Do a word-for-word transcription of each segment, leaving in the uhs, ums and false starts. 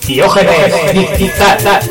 Diógenes Digital.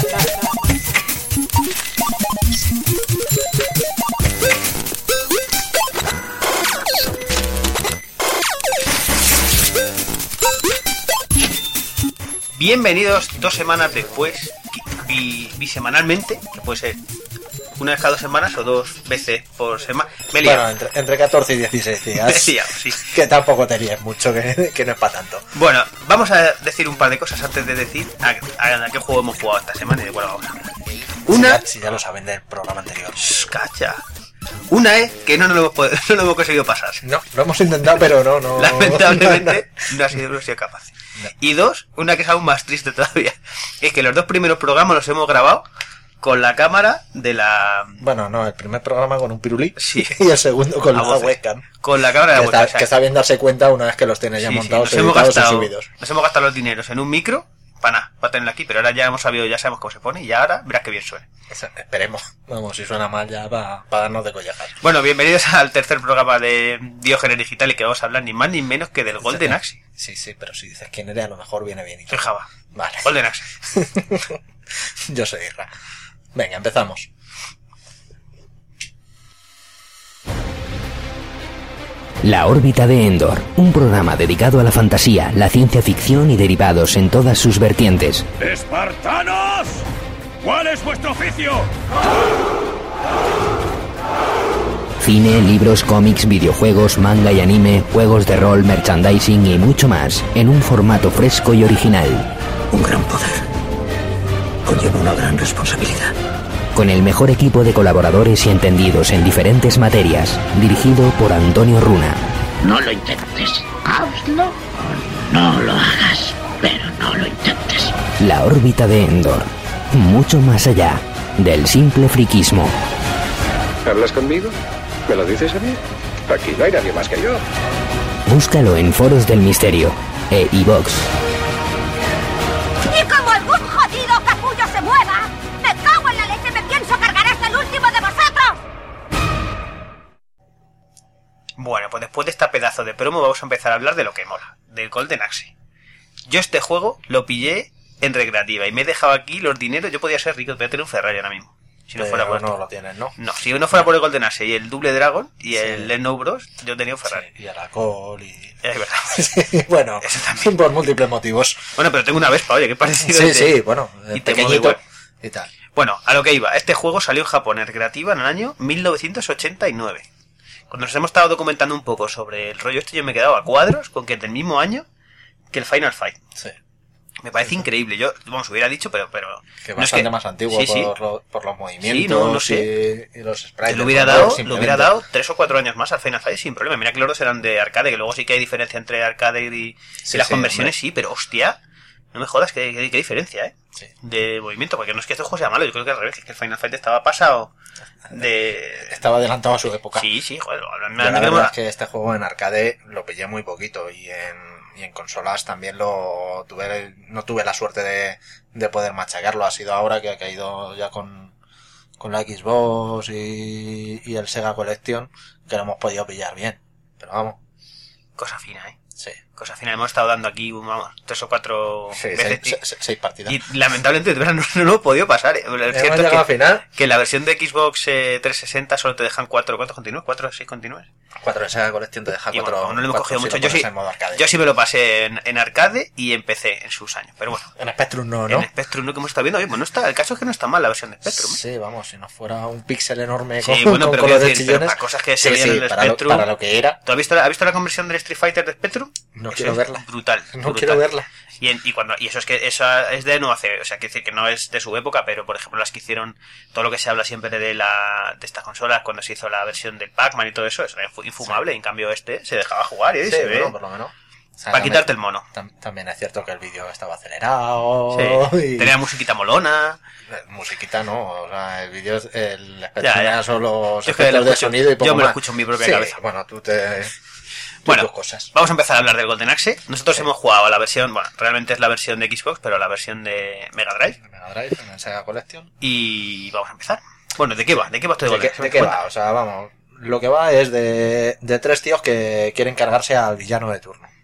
Bienvenidos dos semanas después, bi, bisemanalmente, que puede ser una vez cada dos semanas o dos veces por semana. Me Bueno, entre, entre catorce y dieciséis días. Sí, sí. Que tampoco tenías mucho, que, que no es para tanto. Bueno, vamos a decir un par de cosas antes de decir a, a, a qué juego hemos jugado esta semana y de cuál vamos a hablar. Una... Si ya, si ya lo saben del programa anterior. Shh, cacha. Una es que no, no, lo hemos, podido, no lo hemos conseguido pasar. No, lo hemos intentado, pero no, no. Lamentablemente no ha sido, no ha sido capaz. No. Y dos, una que es aún más triste todavía, es que los dos primeros programas los hemos grabado con la cámara de la... Bueno, no, el primer programa con un pirulí, sí, y el segundo con la voces. webcam. Con la cámara de que la webcam. Está, o sea, que está bien darse cuenta una vez que los tienes ya sí, montados, sí, nos hemos editados gastado, y subidos. Nos hemos gastado los dineros en un micro, para nada, para tenerlo aquí, pero ahora ya hemos sabido, ya sabemos cómo se pone, y ahora verás que bien suena. Esperemos, vamos, si suena mal ya va para darnos de collejas. Bueno, bienvenidos al tercer programa de Diógenes Digital y que vamos a hablar ni más ni menos que del Golden Axe. Sí, sí, pero si dices quién eres a lo mejor viene bien y todo. Soy Java. Vale. Golden Axe. Yo soy Irra. Venga, empezamos. La órbita de Endor, un programa dedicado a la fantasía, la ciencia ficción y derivados en todas sus vertientes. ¡Espartanos! ¿Cuál es vuestro oficio? Cine, libros, cómics, videojuegos, manga y anime, juegos de rol, merchandising y mucho más, en un formato fresco y original. Un gran poder conlleva una gran responsabilidad. Con el mejor equipo de colaboradores y entendidos en diferentes materias, dirigido por Antonio Runa. No lo intentes, hazlo o no lo hagas, pero no lo intentes. La órbita de Endor, mucho más allá del simple friquismo. ¿Hablas conmigo? ¿Me lo dices a mí? Aquí no hay nadie más que yo. Búscalo en Foros del Misterio e iVoox. Y como algún jodido capullo se mueva, me cago en la leche, me pienso cargar hasta el último de vosotros. Bueno, pues después de esta pedazo de promo vamos a empezar a hablar de lo que mola, del Golden Axe. Yo este juego lo pillé en recreativa y me he dejado aquí los dineros. Yo podía ser rico, podía tener un Ferrari ahora mismo. Si no Pero fuera por no esto. lo tienes, ¿no? No, si no fuera por el Golden Axe y el Double Dragon y sí. el Snow Bros, yo tenía un Ferrari. Sí, y el alcohol y... Es verdad. Sí, bueno, por múltiples motivos. Bueno, pero tengo una Vespa, oye, qué parecido. Sí, de... sí, bueno, y pequeñito y tal. Bueno, a lo que iba. Este juego salió en Japón en recreativa en el año mil novecientos ochenta y nueve. Cuando nos hemos estado documentando un poco sobre el rollo este, yo me he quedado a cuadros con que es del mismo año que el Final Fight. Sí. Me parece sí, increíble. Yo, vamos, hubiera dicho, pero... pero que bastante no es que... más antiguo sí, sí. Por, lo, por los movimientos sí, no, no sé. y, y los sprites. Lo hubiera, dado, lo hubiera dado tres o cuatro años más al Final Fight sin problema. Mira que los dos eran de arcade, que luego sí que hay diferencia entre arcade y, sí, y las sí, conversiones, hombre. Sí, pero hostia, no me jodas, qué, qué, qué diferencia, ¿eh? Sí. De movimiento, porque no es que este juego sea malo, yo creo que al revés, es que el Final Fight estaba pasado de... Estaba adelantado a su época. Sí, sí, joder. La verdad queremos... es que este juego en arcade lo pillé muy poquito y en... Y en consolas también lo tuve, no tuve la suerte de, de poder machacarlo. Ha sido ahora que ha caído ya con, con la Xbox y, y el Sega Collection que lo hemos podido pillar bien. Pero vamos. Cosa fina, ¿eh? Sí. Cosa fina. Hemos estado dando aquí, vamos, tres o cuatro sí, veces. Seis, seis, seis partidas. Y lamentablemente no, no lo he podido pasar. ¿eh? Es cierto que, al final? que la versión de Xbox eh, trescientos sesenta solo te dejan cuatro. ¿Cuántos continúes? ¿Cuatro o seis continúes? Cuatro de Sega Collection te deja cuatro. Bueno, no lo hemos cogido si mucho. Yo sí, yo sí me lo pasé en, en arcade y en P C en sus años. Pero bueno. En Spectrum no, ¿no? En Spectrum no, que hemos estado viendo. Bueno, está, el caso es que no está mal la versión de Spectrum. ¿eh? Sí, vamos, si no fuera un píxel enorme sí, con, bueno, con pero colores decir, chillones. Pero para cosas que se sí, veían sí, en el para Spectrum. Lo, para lo que era. ¿Tú has visto, la, has visto la conversión del Street Fighter de Spectrum? No eso quiero verla. Brutal. No brutal. quiero verla. Y, en, y cuando y eso es que eso es de no hace, o sea, quiere decir que no es de su época, pero por ejemplo las que hicieron todo lo que se habla siempre de la de estas consolas cuando se hizo la versión del Pac-Man y todo eso, eso era infumable, sí. En cambio este se dejaba jugar y sí, se bueno, ve. Por lo menos. O sea, para quitarte el mono. Tam, también es cierto que el vídeo estaba acelerado. Sí. Y... tenía musiquita molona. Musiquita no, o sea, el vídeo, el espectro ya, solo los efectos de sonido y poco yo me más. lo escucho en mi propia sí, cabeza. Bueno, tú te... Bueno, cosas. Vamos a empezar a hablar del Golden Axe. Nosotros sí. hemos jugado a la versión, bueno, realmente es la versión de Xbox, pero la versión de Mega Drive. Mega Drive, en el Sega Collection. Y vamos a empezar. Bueno, ¿de qué va? ¿De qué va este Golden Axe? ¿De qué va? O sea, vamos, lo que va es de, de tres tíos que quieren cargarse al villano de turno.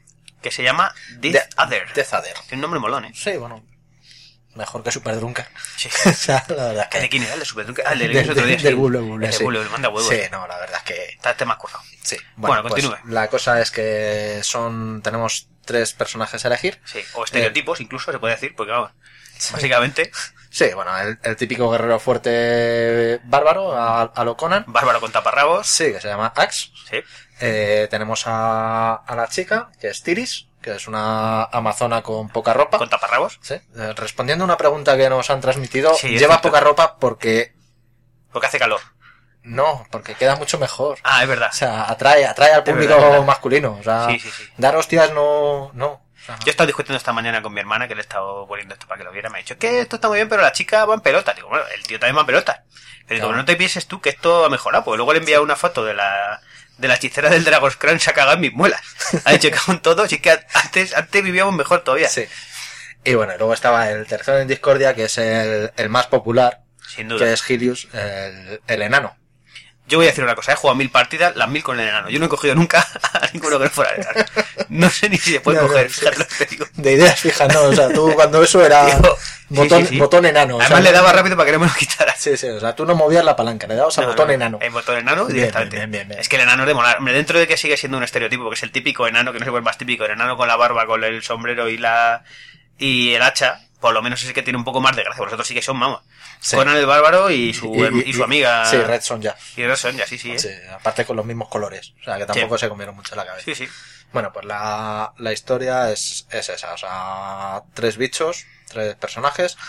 que se llama Death De- Adder. Death Adder. Tiene un nombre molón, ¿eh? Sí, bueno, mejor que Super Drunker. Sí. O sea, la verdad es que... ¿De quién era el de Super Drunker? Ah, el del Del- que otro día. del- sí. del Buble Buble, El de sí. Buble Buble, manda huevos. Sí, no, la verdad es que... Está este más currado. Sí. Bueno, pues continúe. la cosa es que son... Tenemos tres personajes a elegir. Sí, o estereotipos incluso se puede decir, porque vamos, básicamente, Sí, bueno, el, el típico guerrero fuerte bárbaro a, a lo Conan. bárbaro con taparrabos. Sí, que se llama Axe. Sí. Eh, tenemos a, a la chica, que es Tiris, que es una amazona con poca ropa. Con taparrabos. Sí. Eh, respondiendo a una pregunta que nos han transmitido, Sí, es lleva cierto. poca ropa porque... Porque hace calor. No, porque queda mucho mejor. Ah, es verdad. O sea, atrae, atrae al público verdad, es verdad. masculino. O sea, Sí, sí, sí. dar hostias no... no. O sea, Yo he estado discutiendo esta mañana con mi hermana, que le he estado poniendo esto para que lo viera. Me ha dicho que esto está muy bien, pero la chica va en pelota. Digo, bueno, el tío también va en pelota. Pero digo, Claro. no te pienses tú que esto ha mejorado. Porque luego le he enviado una foto de la de la hechicera del Dragon's Crown, se ha cagado en mis muelas. Ha dicho que con todo, sí que antes, antes vivíamos mejor todavía. sí. Y bueno, y luego estaba el tercero en discordia, que es el, el más popular, Sin duda. que es Hilius, el, el enano. Yo voy a decir una cosa, he jugado mil partidas, las mil con el enano. Yo no he cogido nunca a ninguno que no fuera el enano. No sé ni si se puede No, no, coger, sí. fíjate lo que te digo. De ideas fijas, ¿no? O sea, tú cuando eso era Tío, sí, botón, sí, sí. botón enano. o Además sea, le daba rápido para que no me lo quitara. Sí, sí, o sea, tú no movías la palanca, le dabas al No, botón no, enano. El botón enano Bien, directamente. bien, bien, bien. Es que el enano es de molar. Hombre, dentro de que sigue siendo un estereotipo, porque es el típico enano, que no sé cuál es más típico, el enano con la barba, con el sombrero y la y el hacha, por lo menos es el que tiene un poco más de gracia. Vosotros sí que son, vamos. Sí. Conan el bárbaro y su, y, su amiga. Sí, Red Sonja. Y Red Sonja, sí, sí. ¿eh? Sí, aparte con los mismos colores. O sea, que tampoco se comieron mucho la cabeza. Sí, sí. Bueno, pues la, la historia es, es esa. O sea, tres bichos, tres personajes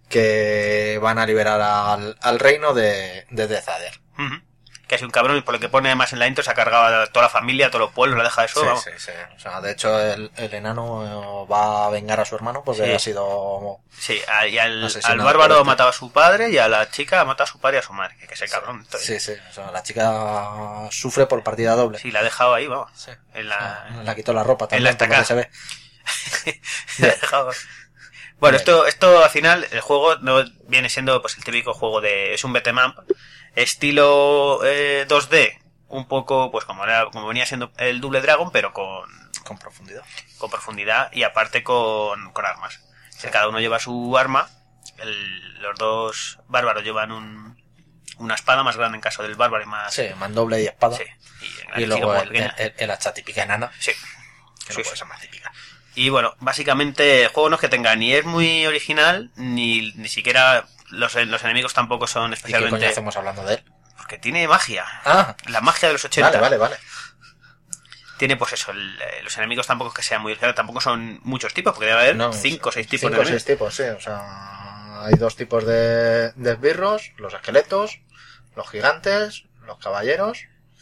que van a liberar al, al reino de, de Death Adder. Ujú. Que es un cabrón, y por lo que pone más en la intro, se ha cargado a toda la familia, a todos los pueblos, la deja eso, Sí, vamos. sí, sí. O sea, de hecho, el, el enano eh, va a vengar a su hermano porque Sí. ha sido... Sí, a- y al, Asesinado al bárbaro por ha este. matado a su padre y a la chica ha matado a su padre y a su madre. Que, que ese cabrón. entonces, Sí, sí. O sea, la chica sufre por partida doble. Sí, la ha dejado ahí, vamos. Sí. En la... Ah, le quitó la ropa en la también, por lo que estacada. se ve. La ha dejado. Bueno, esto, esto al final, el juego no viene siendo pues el típico juego de... Es un beat'em up, estilo eh, dos D, un poco pues como era, como venía siendo el Double Dragon, pero con, Con profundidad. con profundidad y aparte con, con armas. Que cada uno lleva su arma, el- los dos bárbaros llevan un, una espada más grande en caso del bárbaro y más... Sí, mandoble y espada. Sí. Y, en la Y chica luego más el, pequeña. el- el hacha típica enana. Sí. Que Sí, no sí. puede ser más típica. Y bueno, básicamente el juego no es que tenga ni es muy original, ni, ni siquiera los, los enemigos tampoco son ¿Y qué especialmente... coño hacemos hablando de él? Porque tiene magia. Ah, La magia de los ochenta. vale, vale, vale. Tiene pues eso, el- eh, los enemigos tampoco es que sean muy originales, tampoco son muchos tipos, porque debe haber No, cinco o seis tipos Cinco o de seis enemigos. tipos, sí. O sea, hay dos tipos de, de esbirros, los esqueletos, los gigantes, los caballeros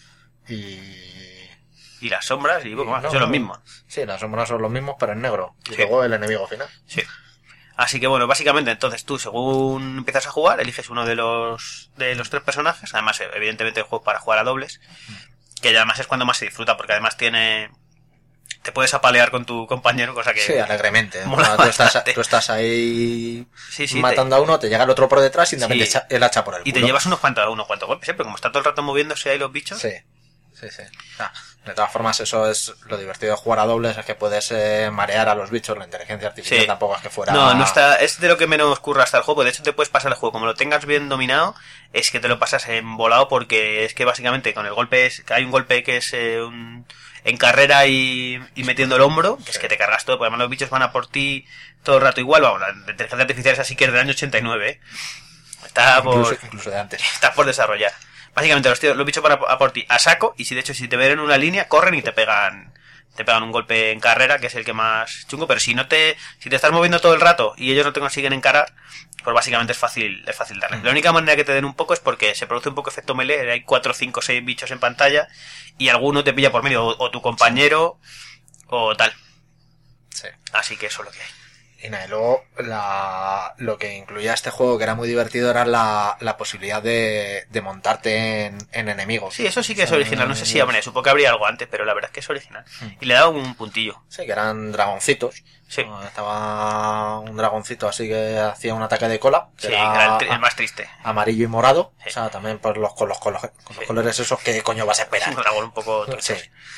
y... Y las sombras, y poco más, no, son los no. mismos. Sí, las sombras son los mismos, pero en negro. Y Sí. luego el enemigo final. Sí. Así que bueno, básicamente entonces tú según empiezas a jugar, eliges uno de los de los tres personajes, además evidentemente el juego es para jugar a dobles, que además es cuando más se disfruta, porque además tiene... Te puedes apalear con tu compañero, cosa que... Sí, alegremente. mola O sea, tú, estás, bastante. tú estás ahí Sí, sí, matando a uno, te llega el otro por detrás y te Sí. mete echa- el hacha por el Y culo. te llevas unos cuantos, unos cuantos golpes, ¿eh? Pero como está todo el rato moviéndose ahí los bichos... Sí, sí, sí. Ah, de todas formas, eso es lo divertido de jugar a dobles, es que puedes eh, marear a los bichos, la inteligencia artificial Sí. tampoco es que fuera... No, no está, es de lo que menos curra hasta el juego. De hecho, te puedes pasar el juego. Como lo tengas bien dominado, es que te lo pasas en volado, porque es que básicamente con el golpe es, que hay un golpe que es eh, un, en carrera y, y metiendo el hombro, que es que te cargas todo, porque además los bichos van a por ti todo el rato igual. Vamos, la inteligencia artificial es así que es del año ochenta y nueve, ¿eh? Está por, Incluso, incluso de antes. está por desarrollar. Básicamente los, tíos, los bichos van a, a por ti a saco, y si de hecho si te ven en una línea, corren y te pegan te pegan un golpe en carrera, que es el que más chungo, pero si no te si te estás moviendo todo el rato y ellos no te consiguen encarar, pues básicamente es fácil es fácil darles. La única manera que te den un poco es porque se produce un poco efecto melee, hay cuatro, cinco, seis bichos en pantalla y alguno te pilla por medio, o, o tu compañero o tal. Sí. Así que eso es lo que hay. Y nada, y luego la, lo que incluía este juego, que era muy divertido, era la, la posibilidad de, de montarte en, en enemigos. Sí, eso sí que es O sea, original, no sé si hombre, supongo que habría algo antes, pero la verdad es que es original. Y le da un puntillo. Sí, que eran dragoncitos. Sí. ¿No? Estaba un dragoncito así que hacía un ataque de cola. Que Sí, era era el, tri- el más triste. amarillo y morado. Sí. O sea, también pues los, con los, con los, con los Sí. colores esos que coño vas a Es esperar. un dragón un poco... Sí.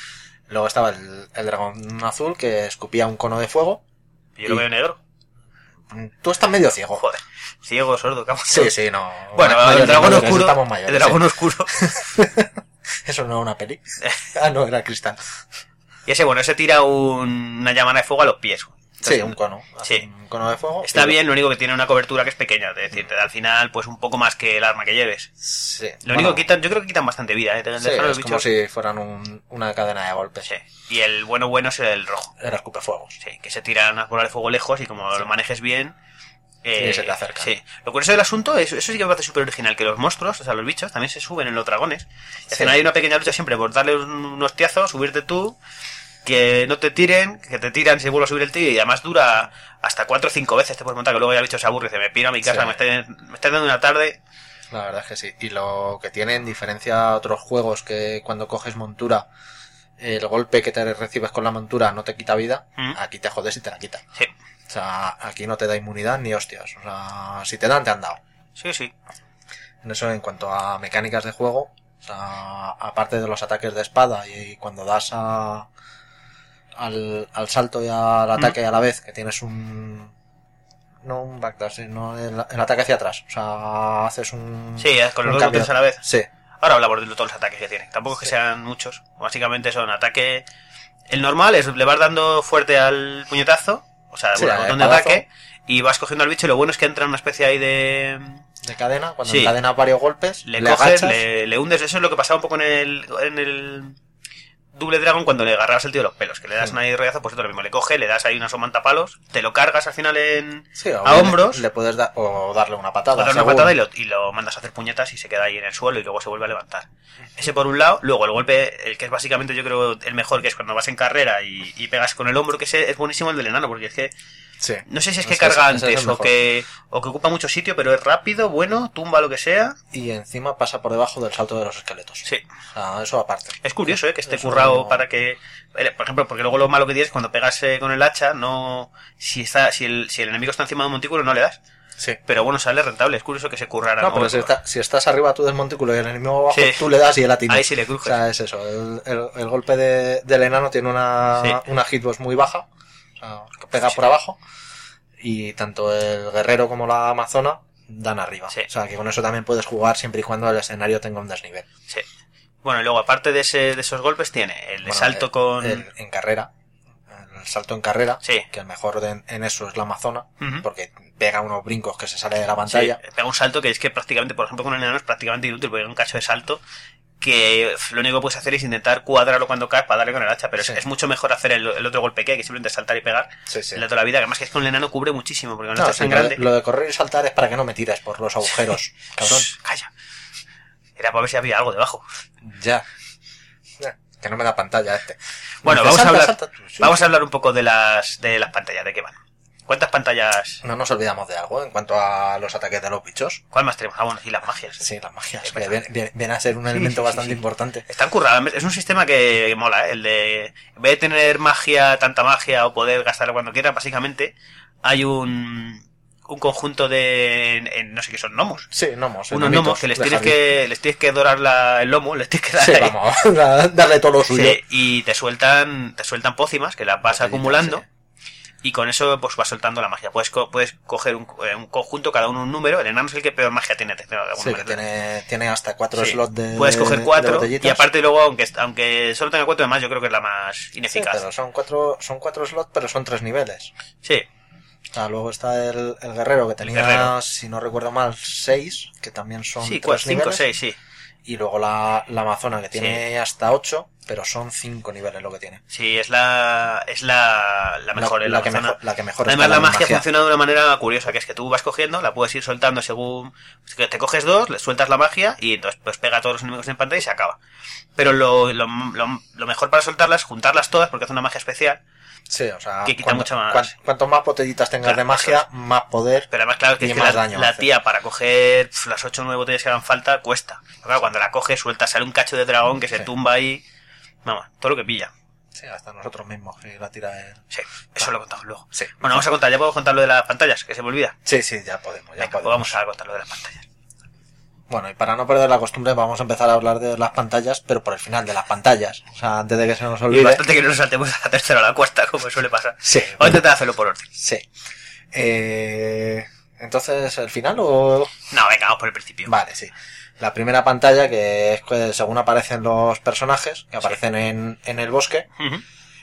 Luego estaba el, el dragón azul que escupía un cono de fuego. Yo lo y... veo negro. Tú estás medio ciego. Joder. Ciego, sordo, cabrón. Sí, sí, no. Bueno, mayores, el dragón mayores, oscuro. Mayores, el dragón sí. oscuro. Eso no era una peli. Ah, no, era Cristal. Y ese, bueno, ese tira un, una llamada de fuego a los pies. Entonces, sí, un cono. Sí. Un cono de fuego. Está bien, lo único que tiene una cobertura que es pequeña. Es decir, te da al final pues un poco más que el arma que lleves. Sí. Lo bueno, único que quitan, yo creo que quitan bastante vida, ¿eh? Te sí, dejan los es como bichos. si fueran un, una cadena de golpes. Sí. Y el bueno bueno es el rojo. Era escupefuegos. Sí, que se tiran unas bolas de fuego lejos y como sí. lo manejes bien... Eh, sí, se te acerca. Sí. Lo curioso del asunto es, eso sí que me parece súper original, que los monstruos, o sea, los bichos, también se suben en los dragones. Y al final hay una pequeña lucha siempre por darle un, un hostiazo, subirte tú, que no te tiren, que te tiran, se vuelve a subir el tío, y además dura hasta cuatro o cinco veces te puedes montar, que luego ya el bicho se aburre y dice, me piro a mi casa, sí. me, está, me está dando una tarde. La verdad es que sí. Y lo que tiene, en diferencia a otros juegos, que cuando coges montura, el golpe que te recibes con la montura no te quita vida, ¿Mm? Aquí te jodes y te la quita. Sí. O sea, aquí no te da inmunidad ni hostias. O sea, si te dan, te han dado. Sí, sí. En eso, en cuanto a mecánicas de juego, o sea, aparte de los ataques de espada y cuando das a, al, al salto y al ataque ¿Mm? a la vez, que tienes un... No un backdash, sino el, el ataque hacia atrás. O sea, haces un... Sí, con los dos botones a la vez. Sí. Ahora hablamos de todos los ataques que tiene. Tampoco es que sí. sean muchos. Básicamente son ataque... El normal es le vas dando fuerte al puñetazo. O sea, sí, bueno, botón de ataque, y vas cogiendo al bicho, y lo bueno es que entra en una especie ahí de... De cadena, cuando sí. encadenas varios golpes, le, le coges, agachas. Le, le hundes, eso es lo que pasaba un poco en el, en el Double Dragon cuando le agarrabas el tío de los pelos, que le das sí. una rollazo, pues esto lo mismo, le coge, le das ahí una somantapalos, te lo cargas al final en sí, a hombros, le, le puedes dar, o darle una patada, o darle una patada y lo, y lo mandas a hacer puñetas y se queda ahí en el suelo y luego se vuelve a levantar. Ese por un lado, luego el golpe, el que es básicamente yo creo el mejor, que es cuando vas en carrera y, y pegas con el hombro, que ese es buenísimo el del enano, porque es que sí. no sé si es que ese, carga ese, ese antes o que o que ocupa mucho sitio, pero es rápido, bueno, tumba lo que sea. Y encima pasa por debajo del salto de los esqueletos. Sí. O sea, eso aparte. Es curioso, ¿eh? Que esté eso currado no... para que... Por ejemplo, porque luego lo malo que tienes cuando pegas eh, con el hacha, no... Si está si el, si el enemigo está encima de un montículo, no le das. Sí. Pero bueno, sale rentable. Es curioso que se currara. No, pero si, está, si estás arriba tú del montículo y el enemigo abajo, sí. tú le das y él atina. Ahí sí le crujes. O sea, es eso. El, el, el golpe de, del enano tiene una, sí. una hitbox muy baja. O sea, que pega sí. por abajo. Y tanto el guerrero como la amazona dan arriba. Sí. O sea, que con eso también puedes jugar siempre y cuando el escenario tenga un desnivel. Sí. Bueno, y luego aparte de ese de esos golpes tiene el de bueno, salto el, con... El, en carrera. El salto en carrera. Sí. Que el mejor de, en eso es la amazona. Uh-huh. Porque pega unos brincos que se sale de la pantalla. Sí, pega un salto que es que prácticamente, por ejemplo, con el enano es prácticamente inútil porque es un cacho de salto que lo único que puedes hacer es intentar cuadrarlo cuando caes para darle con el hacha, pero sí. es, es mucho mejor hacer el, el otro golpe que hay, que simplemente saltar y pegar sí, sí. el de toda la vida, que además que es que con el enano cubre muchísimo, porque con el no, otro sí, es tan grande. Lo de correr y saltar es para que no me tires por los agujeros, cabrón. Calla. Era para ver si había algo debajo. Ya. ya. Que no me da pantalla este. Bueno, vamos salta, a hablar salta, sí. vamos a hablar un poco de las de las pantallas, ¿de qué van? ¿Cuántas pantallas? No nos olvidamos de algo en cuanto a los ataques de los bichos. ¿Cuál más tenemos? Ah, bueno, y las magias. Sí, las magias. Que viene, viene, viene a ser un elemento sí, sí, bastante sí. importante. Están curradas. Es un sistema que mola, ¿eh? El de... En vez de tener magia, tanta magia, o poder gastarla cuando quieras, básicamente hay un... un conjunto de... En, en, no sé qué son, gnomos. Sí, gnomos. Unos gnomos que les tienes que, les tienes que dorar la, el lomo, les tienes que dar sí, ahí. Vamos, a darle todo lo suyo. Sí, y te sueltan, te sueltan pócimas que las vas acumulando. Sí. Y con eso pues vas soltando la magia. Puedes co- puedes coger un, un conjunto, cada uno un número. El enano es el que peor magia tiene. Sí, que tiene, tiene hasta cuatro sí. slots de Puedes coger cuatro. Y aparte luego, aunque aunque solo tenga cuatro, además yo creo que es la más ineficaz. Sí, pero son cuatro, son cuatro slots, pero son tres niveles. Sí. O sea, luego está el, el guerrero, que tenía, guerrero. si no recuerdo mal, seis, que también son sí, tres cuatro, niveles. cinco, seis, sí. Y luego la, la amazona, que tiene sí. hasta ocho, pero son cinco niveles lo que tiene. Sí, es la es la, la mejor. La, la, la, que, mejor la que mejor Además, la magia, magia funciona de una manera curiosa, que es que tú vas cogiendo, la puedes ir soltando según... que te coges dos, le sueltas la magia y entonces pues pega a todos los enemigos en pantalla y se acaba. Pero lo, lo, lo, lo mejor para soltarlas es juntarlas todas, porque hace una magia especial. Sí, o sea, que quita cuando, mucho más. Cuanto, cuanto más botellitas tengas claro, de magia, es. más poder. Pero además, claro, que, y es que más la, daño la hace. tía para coger pf, las ocho o nueve botellas que hagan falta cuesta. Pero claro, cuando la coges, suelta, sale un cacho de dragón que se sí. tumba ahí. Vamos, todo lo que pilla. Sí, hasta nosotros mismos, que la tira el... Sí, eso ah. lo contamos luego. Sí. Bueno, vamos a contar, ya puedo contar lo de las pantallas, que se me olvida. Sí, sí, ya podemos. Ya Venga, podemos. Pues vamos a contar lo de las pantallas. Bueno, y para no perder la costumbre vamos a empezar a hablar de las pantallas, pero por el final de las pantallas. O sea, antes de que se nos olvide. Y bastante que no nos saltemos a la tercera o a la cuarta, como suele pasar. Sí. Vamos a intentar hacerlo por orden. Sí. Eh, Entonces, ¿el final o...? No, venga, vamos por el principio. Vale, sí. La primera pantalla, que es que según aparecen los personajes, que aparecen sí. en, en el bosque, uh-huh.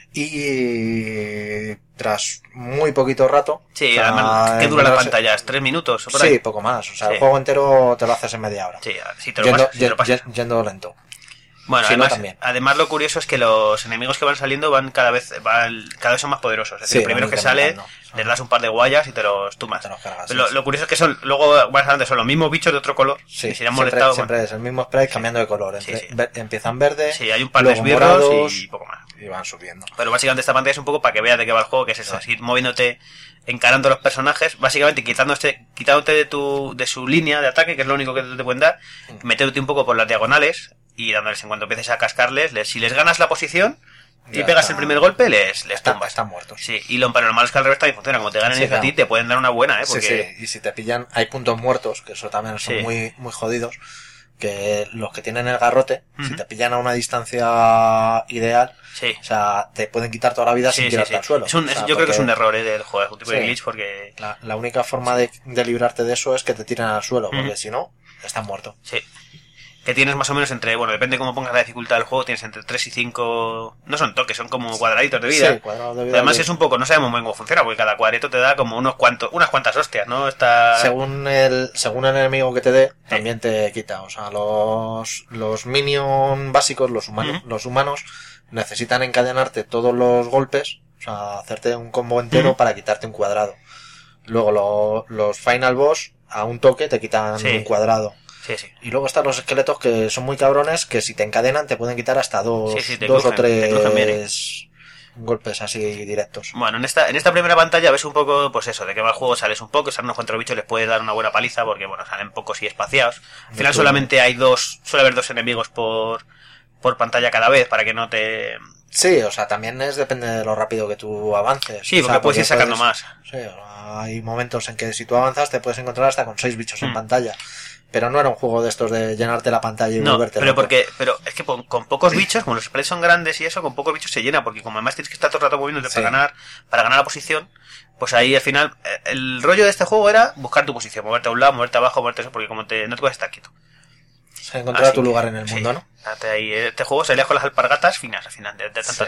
y tras muy poquito rato... Sí, o sea, además, ¿qué dura la pantalla? ¿Tres minutos? O por sí, ahí? Poco más. O sea, sí. el juego entero te lo haces en media hora. Sí, si te lo yendo, pasas, si te lo pasas. Yendo lento. Bueno, sí, además, no, además lo curioso es que los enemigos que van saliendo van cada vez van, cada vez son más poderosos. Es decir, sí, el primero que sale, no. les das un par de guayas y te los tumbas. Te los cargas, lo, sí, lo curioso es que son luego más adelante son los mismos bichos de otro color. Sí, que si han siempre, molestado, siempre bueno. es el mismo spray cambiando de color. Entre, sí, sí. Ver, empiezan verde, sí, hay un par de esbirros y poco más. Y van subiendo. Pero básicamente esta pantalla es un poco para que veas de qué va el juego, que es eso, sí. ir moviéndote, encarando los personajes, básicamente quitándote, quitándote de tu, de su línea de ataque, que es lo único que te pueden dar, mm. metiéndote un poco por las diagonales y dándoles en cuanto empieces a cascarles, les, si les ganas la posición y ya pegas está. el primer golpe, les, les están, tumbas. Están muertos. Sí, y lo, pero lo malo es que al revés también funciona, como te ganan sí, a ti, te pueden dar una buena, eh, porque... Sí, sí, y si te pillan, hay puntos muertos, que eso también son sí. muy, muy jodidos, que los que tienen el garrote, uh-huh. si te pillan a una distancia ideal, sí. o sea, te pueden quitar toda la vida sí, sin tirarte sí, sí. al suelo. Es un, o sea, yo porque... creo que es un error eh, del juego, es un tipo sí. de glitch, porque... La, la única forma de, de librarte de eso es que te tiren al suelo, porque uh-huh. si no, estás muerto. Sí. Que tienes más o menos entre, bueno, depende de cómo pongas la dificultad del juego, tienes entre tres y cinco, no son toques, son como cuadraditos de vida. Sí, cuadrados de vida. Además de... es un poco, no sabemos muy bien cómo funciona, porque cada cuadrito te da como unos cuantos, unas cuantas hostias, ¿no? Está... Según el, según el enemigo que te dé, sí. también te quita. O sea, los, los minions básicos, los humanos, uh-huh. los humanos, necesitan encadenarte todos los golpes, o sea, hacerte un combo entero uh-huh. para quitarte un cuadrado. Luego lo, los final boss, a un toque te quitan sí. un cuadrado. Sí, sí. Y luego están los esqueletos que son muy cabrones, que si te encadenan te pueden quitar hasta dos, sí, sí, te dos crujen, o tres bien, ¿eh? golpes así directos. Bueno, en esta en esta primera pantalla ves un poco, pues eso, de qué va el juego, sales un poco, salen unos cuantos bichos, les puedes dar una buena paliza, porque bueno, salen pocos y espaciados. Al final solamente hay dos, suele haber dos enemigos por, por pantalla cada vez, para que no te... Sí, o sea, también es depende de lo rápido que tú avances. Sí, porque, o sea, puedes ir sacando puedes, más. Sí, hay momentos en que si tú avanzas te puedes encontrar hasta con seis bichos mm. en pantalla. Pero no era un juego de estos de llenarte la pantalla y no, volverte pero loco. porque pero es que con, con pocos bichos, como los sprites son grandes y eso, con pocos bichos se llena, porque como además tienes que estar todo el rato moviéndote sí. para ganar para ganar la posición, pues ahí al final el rollo de este juego era buscar tu posición, moverte a un lado, moverte abajo, moverte eso, porque como te, no te puedes estar quieto. O sea, encontrar tu lugar en el mundo, sí. ¿no? Ahí, este juego salías con las alpargatas finas al final, de, de tanto sí.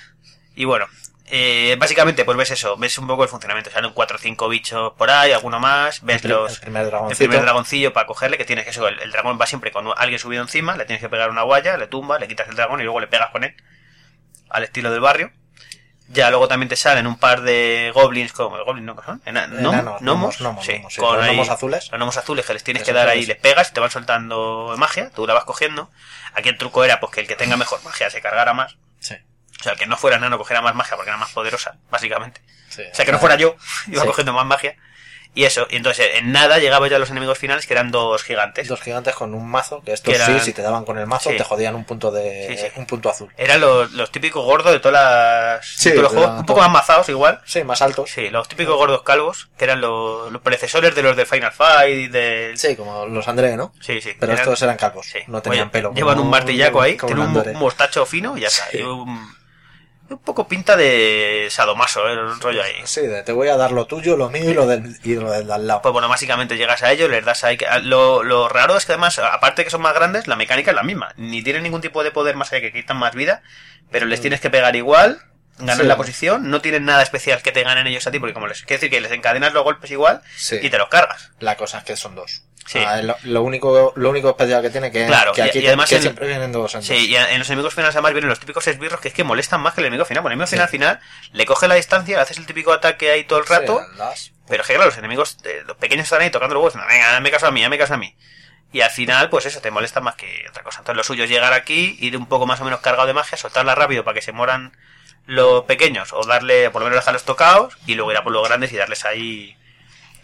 Y bueno, Eh, básicamente, pues ves eso, ves un poco el funcionamiento. Salen cuatro o cinco bichos por ahí, alguno más. Ves el, los el primer dragoncillo. El primer dragoncillo para cogerle, que tienes que eso. El, el dragón va siempre con alguien subido encima, le tienes que pegar una guaya, le tumbas, le quitas el dragón y luego le pegas con él. Al estilo del barrio. Ya luego también te salen un par de goblins, como el goblin, ¿no? ¿Qué son? Ena, ¿Nom? Enanos, ¿Nomos? Gnomos, sí, gnomos, sí. Con los ahí, gnomos azules. Los gnomos azules que les tienes Eso que dar es. ahí, les pegas y te van soltando magia, tú la vas cogiendo. Aquí el truco era pues que el que tenga mejor magia se cargara más. Sí. O sea, el que no fuera enano cogiera más magia porque era más poderosa, básicamente. Sí, o sea, que no fuera yo, iba sí. cogiendo más magia. Y eso, y entonces en nada llegaba ya a los enemigos finales, que eran dos gigantes. Dos gigantes con un mazo, que estos que eran... sí, si te daban con el mazo, sí. te jodían un punto de sí, sí. un punto azul. Eran los, los típicos gordos de todas las... Sí, de todos los juegos, un poco más mazados igual. Sí, más altos. Sí, los típicos gordos calvos, que eran los, los predecesores de los de Final Fight, del... Sí, como los André, ¿no? Sí, sí. Pero eran... estos eran calvos, sí. no tenían Oye, pelo. Llevan como... un martillaco ahí, como tienen un, un mostacho fino y ya sí. está. Y un... un poco pinta de sadomaso, ¿eh? Un rollo ahí. Sí, de te voy a dar lo tuyo, lo mío y lo del, y lo del de al lado. Pues bueno, básicamente llegas a ellos, les das ahí... Lo, lo raro es que además, aparte de que son más grandes, la mecánica es la misma. Ni tienen ningún tipo de poder más allá que quitan más vida, pero les tienes que pegar igual, ganar sí. la posición, no tienen nada especial que te ganen ellos a ti, porque como les quiere decir que les encadenas los golpes igual sí. y te los cargas. La cosa es que son dos. Sí. Ah, lo, lo único lo único especial que tiene que, claro, que aquí y, y además que en, siempre vienen dos en sí, dos. Y en los enemigos finales además vienen los típicos esbirros que es que molestan más que el enemigo final. Bueno, el enemigo final, sí. final le coge la distancia, le haces el típico ataque ahí todo el rato, sí, las... pero es que claro, los enemigos eh, los pequeños están ahí tocando los huevos, venga, dame caso a mí, dame caso a mí. Y al final, pues eso, te molesta más que otra cosa. Entonces lo suyo es llegar aquí, ir un poco más o menos cargado de magia, soltarla rápido para que se mueran los pequeños, o darle, por lo menos dejarlos tocados, y luego ir a por los grandes y darles ahí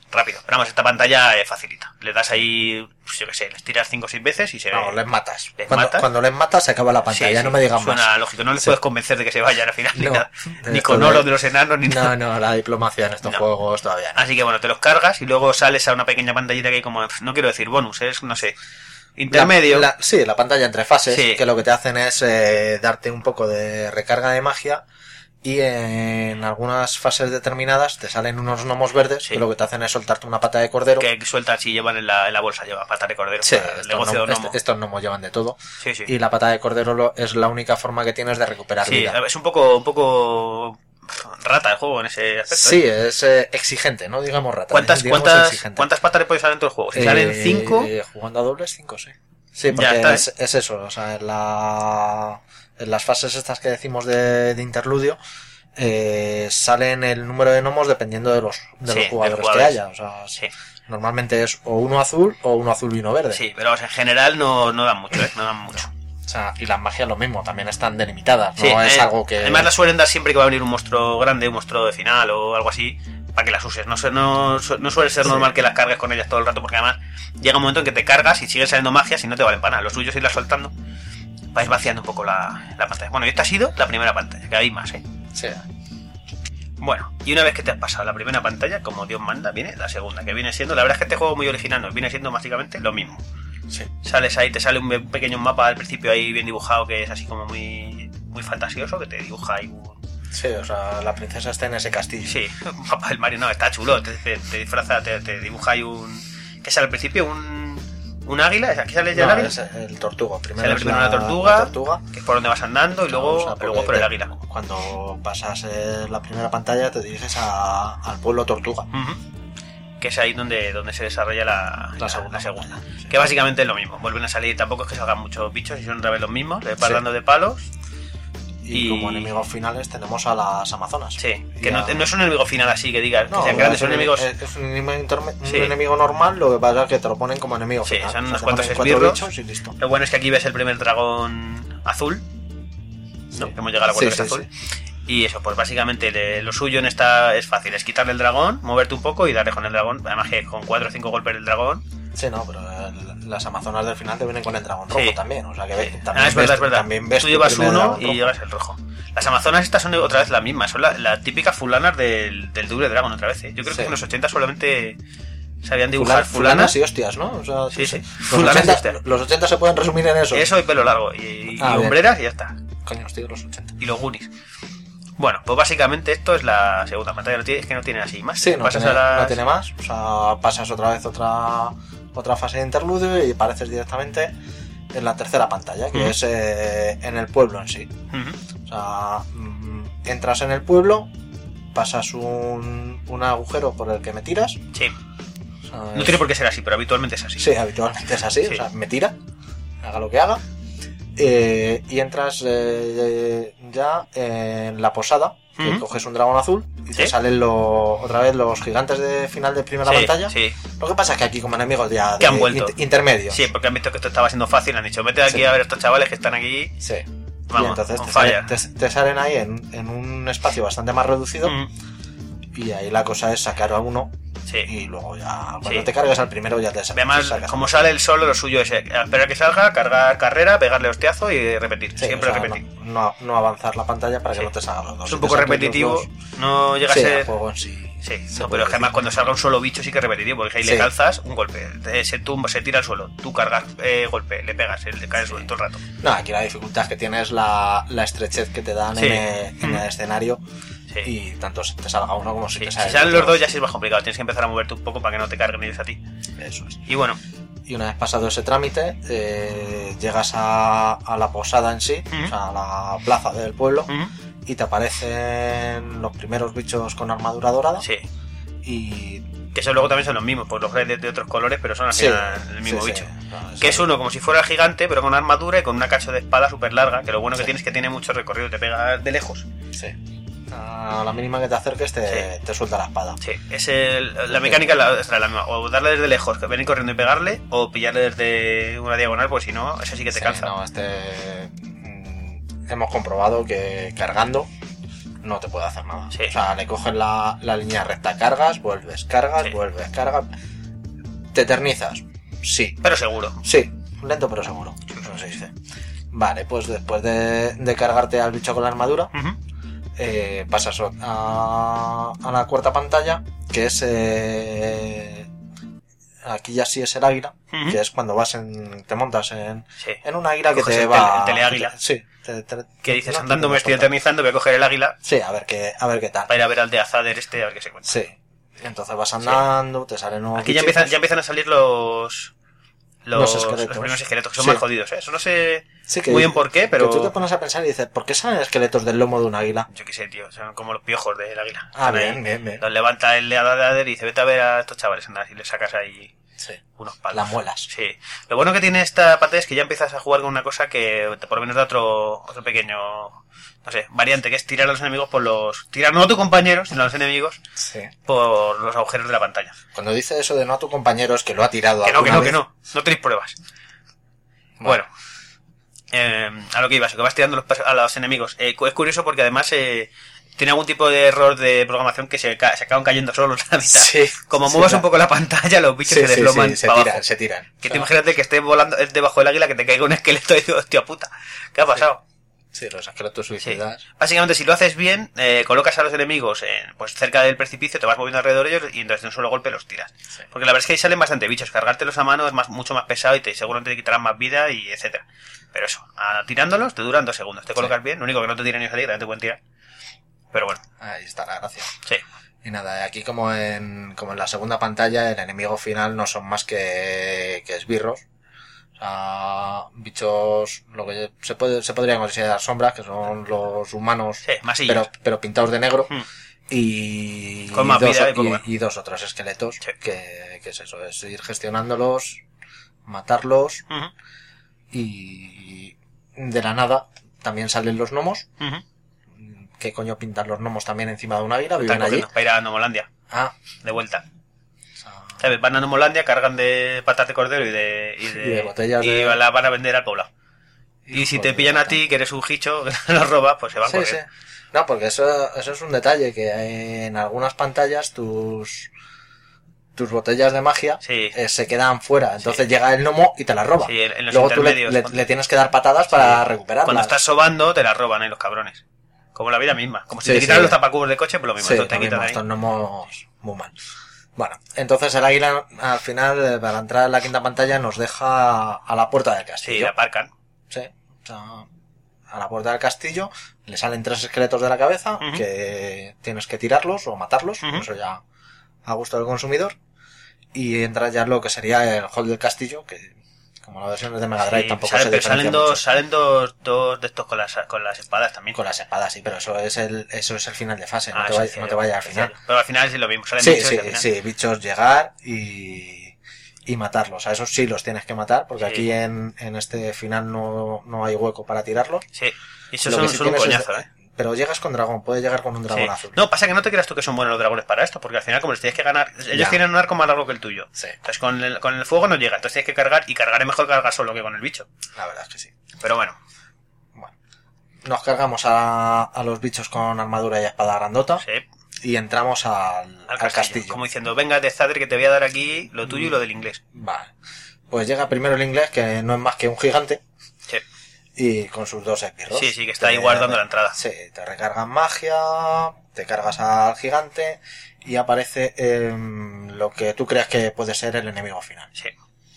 rápido. Pero vamos, esta pantalla es facilita. Le das ahí, pues yo qué sé, les tiras cinco o seis veces y se... No, les matas. Les cuando, matas. Cuando les matas se acaba la pantalla, Sí, sí, no me digan suena más. lógico, no les Sí. puedes convencer de que se vayan al final, ni No, nada. de Ni esto con de- oro de los enanos, ni nada. No, no, la diplomacia en estos No. juegos todavía no. Así que bueno, te los cargas y luego sales a una pequeña pantallita que hay como, no quiero decir bonus, es, no sé, intermedio. La- la- sí, la pantalla entre fases, Sí. que lo que te hacen es eh, darte un poco de recarga de magia y en algunas fases determinadas te salen unos gnomos verdes Sí. que lo que te hacen es soltarte una pata de cordero. Que sueltan si llevan en la, en la bolsa, lleva pata de cordero. Sí, para el estos, negocio gnomos, de gnomo. est- estos gnomos llevan de todo. Sí, sí. Y la pata de cordero lo- es la única forma que tienes de recuperar Sí, vida. es un poco, un poco rata el juego en ese aspecto. Sí, ¿eh? es eh, exigente, no digamos rata. ¿Cuántas, digamos cuántas, exigente. ¿Cuántas patas le puedes usar dentro del juego? Si Eh, salen cinco, Jugando a dobles, cinco, sí. Sí, Ya porque está, ¿eh? es, es eso, o sea, en, la, en las fases estas que decimos de, de interludio, eh, salen el número de gnomos dependiendo de los, de Sí, los de jugadores, los jugadores. que haya. O sea, sí, normalmente es o uno azul o uno azul y uno verde. sí, pero vamos, en general no, no dan mucho, ¿eh? No dan mucho. O sea, y las magias lo mismo, también están delimitadas, Sí, no es eh, algo que... Además las suelen dar siempre que va a venir un monstruo grande, un monstruo de final o algo así, para que las uses. No, su- no, su- no suele ser Sí. normal que las cargues con ellas todo el rato, porque además llega un momento en que te cargas y siguen saliendo magias y no te valen para nada. Lo suyo es irlas soltando, vais vaciando un poco la, la pantalla. Bueno, y esta ha sido la primera pantalla, que hay más, ¿eh? Sí. Bueno, y una vez que te has pasado la primera pantalla, como Dios manda, viene la segunda, que viene siendo, la verdad es que este juego muy original, nos viene siendo básicamente lo mismo. Sí. Sales ahí, te sale un be- pequeño mapa al principio ahí bien dibujado, que es así como muy, muy fantasioso, que te dibuja ahí un... Sí, o sea, la princesa está en ese castillo. Sí, un mapa del Mario, no, está chulo, te, te, te disfraza, te, te dibuja ahí un... ¿Qué sale al principio? Un, un águila, ¿aquí sale ya No, el águila? es el tortuga. Primero Sale es primero la, una tortuga, la tortuga. que es por donde vas andando, y luego, O sea, luego porque por el te- águila. Cuando pasas eh, la primera pantalla te diriges a- al pueblo tortuga. Ujú. Que es ahí donde, donde se desarrolla la, La segunda. la segunda. pantalla, sí. Que básicamente es lo mismo. Vuelven a salir, tampoco es que salgan muchos bichos y son otra vez los mismos, les vas Sí. dando de palos. Y, Y- como enemigos finales tenemos a las amazonas. Sí, Y que no, a- no es un enemigo final así que digas No, que sean grandes, es son un- enemigos. Es, es un, enemigo, interme- un Sí. enemigo normal, lo que pasa es que te lo ponen como enemigo Sí, final. son O sea, unos te cuantos ponen cuatro esbirros. bichos y listo. Lo bueno es que aquí ves el primer dragón azul, ¿no? Sí. Que hemos llegado a la Sí, cuarta sí, azul. Y eso, pues básicamente le- lo suyo en esta es fácil, es quitarle el dragón, moverte un poco y darle con el dragón. Además que con cuatro o cinco golpes del dragón. Sí, no, pero el- las amazonas del final te vienen con el dragón rojo Sí. también. O sea que Sí. ve- también Ah, es verdad, ves- es verdad. también ves Tú tu llevas primer uno dragón y rojo. llevas el rojo. Las amazonas estas son otra vez las mismas, son la, la típica fulanas del, del Double Dragon otra vez. ¿eh? Yo creo Sí. que en los ochenta solamente sabían dibujar Fulan- fulanas. fulanas y hostias, ¿no? O sea, Sí, sí. Los Fulanas y ochenta, hostias. los ochenta se pueden resumir en eso. Eso y pelo largo y, y Ah, bien. hombreras y ya está. Coño, estoy de los ochenta. Y los Goonies. Bueno, pues básicamente esto es la segunda pantalla. No tiene- Es que no tiene así más. Sí, no Pasas tiene, a las- no tiene más. O sea, pasas otra vez otra otra fase de interludio y apareces directamente en la tercera pantalla, que Ujú. es eh, en el pueblo en sí. Ujú. O sea, mm, entras en el pueblo, pasas un, un agujero por el que me tiras. Sí. O sea, No es- tiene por qué ser así, pero habitualmente es así. Sí, habitualmente es así. Sí. O sea, me tira, haga lo que haga. Eh, y entras eh, ya en la posada, que Ujú. coges un dragón azul y te Sí. salen lo- otra vez los gigantes de final de primera Sí, pantalla. sí. Lo que pasa es que aquí como enemigos ya Que de han vuelto. inter- intermedios. Sí, porque han visto que esto estaba siendo fácil. Han dicho, mete aquí Sí. a ver estos chavales que están aquí. Sí. Vamos, y entonces on te fire. salen, te- te salen ahí en, en un espacio bastante más reducido Mm, y ahí la cosa es sacar a uno Sí. y luego ya cuando Sí. te cargas al primero ya te sa- Además, sacas. como sale el solo, lo suyo es eh, esperar a que salga, cargar carrera, pegarle hostiazo y repetir. Sí, Siempre o sea, repetir. no, no, no avanzar la pantalla para que Sí. no te salgan los dos. Es Si un te poco salen los repetitivo, dos- no llega Sí, a el ser... juego en sí. Sí, se no, puede pero es que además decir. cuando salga un solo bicho sí que es repetitivo, porque ahí Sí. le calzas un golpe, eh, se tumba, se tira al suelo, tú cargas eh, golpe, le pegas, él le cae al suelo todo el rato. No, aquí la dificultad es que tienes la, la estrechez que te dan Sí. en, el, en Mm. el escenario Sí. y tanto si te salga uno como si Sí, te si salen salen los otros. dos ya sí es más complicado, tienes que empezar a moverte un poco para que no te carguen ellos a ti. Eso es. Y bueno, Y una vez pasado ese trámite, eh, llegas a, a la posada en sí, Ujú. o sea, a la plaza del pueblo, ujú, y te aparecen los primeros bichos con armadura dorada. sí, Y. que eso luego también son los mismos, pues los hay de, de otros colores, pero son al Sí, final el mismo sí, bicho. sí. No, eso- Que es uno como si fuera gigante, pero con armadura y con una cacho de espada súper larga, que lo bueno que Sí. tiene es que tiene mucho recorrido, te pega de lejos. Sí. A la mínima que te acerques, te, Sí. te suelta la espada. Sí, es el, la mecánica es la, será la misma, o darle desde lejos, que venir corriendo y pegarle, o pillarle desde una diagonal, pues si no, ese sí que te Sí, cansa. no, este. mm, hemos comprobado que cargando no te puede hacer nada. Sí. O sea, le coges la, la línea recta, cargas, vuelves, cargas, Sí. vuelves, cargas. ¿Te eternizas? Sí. Pero seguro. Sí, lento pero seguro. Eso se dice. Vale, pues después de, de cargarte al bicho con la armadura, Uh-huh. eh, pasas a, a la cuarta pantalla, que es... Eh, aquí ya sí es el águila, Uh-huh. que es cuando vas en... te montas en, Sí. en un águila que Coges te el va... tele- el teleáguila. Sí. Te, te, Que dices, no, andando te me estoy transporta. eternizando, voy a coger el águila Sí, a ver qué, a ver qué tal. para ir a ver al de Azader este, a ver qué se cuenta. Sí. Entonces vas andando, te salen unos Aquí ya bichitos. empiezan, ya empiezan a salir los... Los, Los esqueletos. los primeros esqueletos, que son Sí. más jodidos, ¿eh? Eso no sé Sí, que- muy bien por qué, pero... Que tú te pones a pensar y dices, ¿por qué salen esqueletos del lomo de un águila? Yo qué sé, tío, son como los piojos del águila. Ah, Están bien, ahí. bien, bien. Los levanta el de Azader y dice, vete a ver a estos chavales, anda, y le sacas ahí... Sí. unos palos. Las muelas. Sí. Lo bueno que tiene esta pantalla es que ya empiezas a jugar con una cosa que por lo menos da otro, otro pequeño, no sé, variante, que es tirar a los enemigos por los... Tirar no a tu compañero, sino a los enemigos Sí. por los agujeros de la pantalla. Cuando dice eso de no a tu compañero es que lo ha tirado Que no, que alguna no, vez. que no. No tenéis pruebas. Bueno. Eh, a lo que ibas, que vas tirando los pas- a los enemigos. Eh, es curioso porque además eh, tiene algún tipo de error de programación que se, ca- se acaban cayendo solos a la mitad. Sí. Como Sí, muevas la- un poco la pantalla, los bichos Sí, se sí, desploman sí, se para tiran, abajo. se tiran. Que O te sea, imagínate que estés volando eh, debajo del águila, que te caiga un esqueleto y digo, hostia puta, ¿qué ha pasado? Sí, los esqueletos Sí. suicidas. Básicamente, si lo haces bien, eh, colocas a los enemigos en, pues cerca del precipicio, te vas moviendo alrededor de ellos y entonces de un solo golpe los tiras. Sí. Porque la verdad es que ahí salen bastante bichos. Cargártelos a mano es más, mucho más pesado y te seguramente te quitarán más vida y etcétera. Pero eso, a, tirándolos te duran dos segundos. Te colocas bien, lo único que no te tiran ni salir, también te pueden tirar. Pero bueno, Ahí está la gracia. sí. Y nada, aquí como en, como en la segunda pantalla, el enemigo final no son más que, que esbirros. O sea, bichos, lo que se puede, se podría considerar sombras, que son los humanos, Sí, masillos. pero, pero pintados de negro. Hmm. Y, Con más dos, vida y poco y- más. y dos otros esqueletos, Sí. que, que es eso, es ir gestionándolos, matarlos, Ujú, y de la nada también salen los gnomos. ujú. ¿Qué coño pintan los gnomos también encima de una águila? Están ¿Viven allí? cogiendo para ir a Nomolandia, Ah, de vuelta. o sea, ¿Sabes? Van a Nomolandia, cargan de patas de cordero y de, y de, Y de botellas y de- la van a vender al poblado. Y si hijo te de pillan a puta. ti, que eres un hicho, que los robas, pues se van Sí, sí. corriendo. No, porque eso, eso es un detalle, que en algunas pantallas tus tus botellas de magia Sí. eh, se quedan fuera. Entonces Sí. llega el gnomo y te las roba. Sí, en- en los Luego tú le, intermedios, le- cuando- le tienes que dar patadas para Sí. recuperarlas. Cuando estás sobando, te la roban ahí los cabrones. Como la vida misma. Como si Sí, te quitaran sí. los tapacubos de coche, pues lo mismo. Sí, Entonces te lo quitan mismo, ahí. estos gnomos muy mal. Bueno, entonces el águila al final, eh, para entrar en la quinta pantalla, nos deja a la puerta del Sí, castillo. la aparcan. Sí, o sea, a la puerta del castillo le salen tres esqueletos de la cabeza, Ujú. que tienes que tirarlos o matarlos, Ujú. eso ya a gusto del consumidor, y entra ya en lo que sería el hall del castillo, que como la versión es de Mega Drive Sí, tampoco salen, se pero diferencia salen dos, mucho. salen dos, dos de estos con las, con las espadas también. Con las espadas, sí, pero eso es el, eso es el final de fase, no, Ah, te eso vayas, sí, no te vayas al sí, final. sí. Pero al final sí lo mismo. Salen Sí, bichos y sí, al final- sí, bichos llegar y, y matarlos. A esos sí los tienes que matar, porque Sí. aquí en, en este final no, no hay hueco para tirarlos. Sí. Y eso Lo son, que sí son un tienes es- coñazo, ¿eh? Pero llegas con dragón, puedes llegar con un dragón Sí. azul. No, pasa que no te creas tú que son buenos los dragones para esto, porque al final como les tienes que ganar, ellos Ya. tienen un arco más largo que el tuyo. Sí, Entonces con el, con el fuego no llega, entonces tienes que cargar, y cargar es mejor cargar solo que con el bicho. la verdad es que sí. Pero bueno, Bueno, nos cargamos a, a los bichos con armadura y espada grandota sí, y entramos al, al al castillo. castillo. Como diciendo, venga de Zadre que te voy a dar aquí lo tuyo y lo del inglés. Vale. Pues llega primero el inglés, que no es más que un gigante, Sí, y con sus dos esbirros. sí, sí, que está ahí Te- guardando la entrada. Sí, te recargan magia, te cargas al gigante y aparece em, lo que tú creas que puede ser el enemigo final. Sí,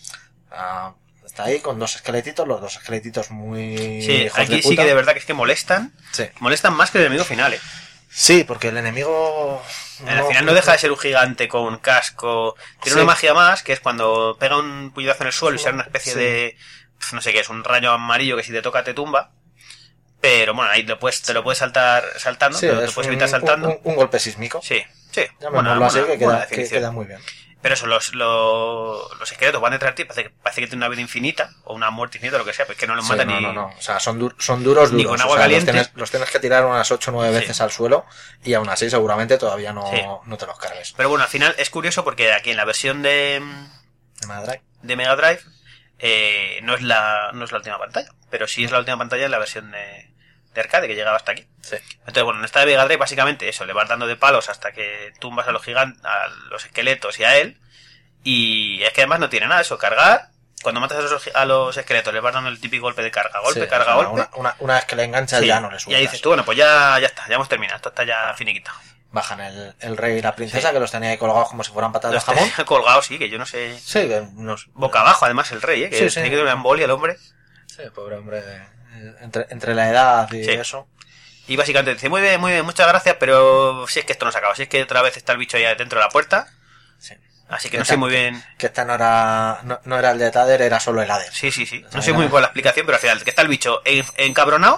Ah, está ahí con dos esqueletitos, los dos esqueletitos muy sí, hijos de aquí sí puta. que de verdad que es que molestan, Sí. molestan más que el enemigo final, ¿eh? Sí, porque el enemigo... Al final no deja de ser un gigante con casco. Tiene Sí. una magia más, que es cuando pega un puñetazo en el suelo y sale una especie Sí. de... pf, no sé qué, es un rayo amarillo que si te toca te tumba. Pero bueno, ahí lo puedes, te lo puedes saltar saltando, Sí, pero te es puedes un, evitar saltando. un- un golpe sísmico. Sí, sí. Llamémoslo buena- así, buena- que, buena queda, que definición. queda muy bien. Pero eso, los, los, los esqueletos van detrás de ti, parece que, parece que tienen una vida infinita, o una muerte infinita, o lo que sea, pues que no los Sí, matan no, ni... no, no. O sea, son, dur- son duros, Ni duros. con O agua sea, caliente. Los tienes, los tienes que tirar unas ocho o nueve Sí. veces al suelo y aún así seguramente todavía no, Sí. no te los cargues. Pero bueno, al final es curioso porque aquí en la versión de, ¿De Mega Drive? de Mega Drive eh, no es la no es la última pantalla, pero sí es la última pantalla en la versión de de arcade que llegaba hasta aquí. Sí. Entonces, bueno, en esta de Mega Drive básicamente eso, le vas dando de palos hasta que tumbas a los gigantes, a los esqueletos y a él. Y es que además no tiene nada eso, cargar. Cuando matas a los, a los esqueletos, le vas dando el típico golpe de carga, golpe, Sí, carga, o sea, golpe. Una, una, una vez que le enganchas Sí, ya no le sueltas. y ahí dices tú, bueno, pues ya, ya está, ya hemos terminado, esto está ya finiquitado. Bajan el, el rey y la princesa, Sí. que los tenía ahí colgados como si fueran patatas de Los jamón. tenía colgados, sí, que yo no sé... Sí, que nos... Boca abajo, además, el rey, ¿eh? Que Sí, sí. tiene que tener una embolia el hombre. Sí, pobre hombre. eh, Entre, entre la edad y Sí. eso. Y básicamente dice, muy bien, muy bien, muchas gracias, pero si es que esto no se acaba, si es que otra vez está el bicho ahí dentro de la puerta. Sí. Así que Que no esta- sé muy bien... Que esta no era, no, no era el de Tader, era solo el Ader. Sí, sí, sí. O sea, No sé era- muy bien por la explicación, pero al final, que está el bicho en- encabronado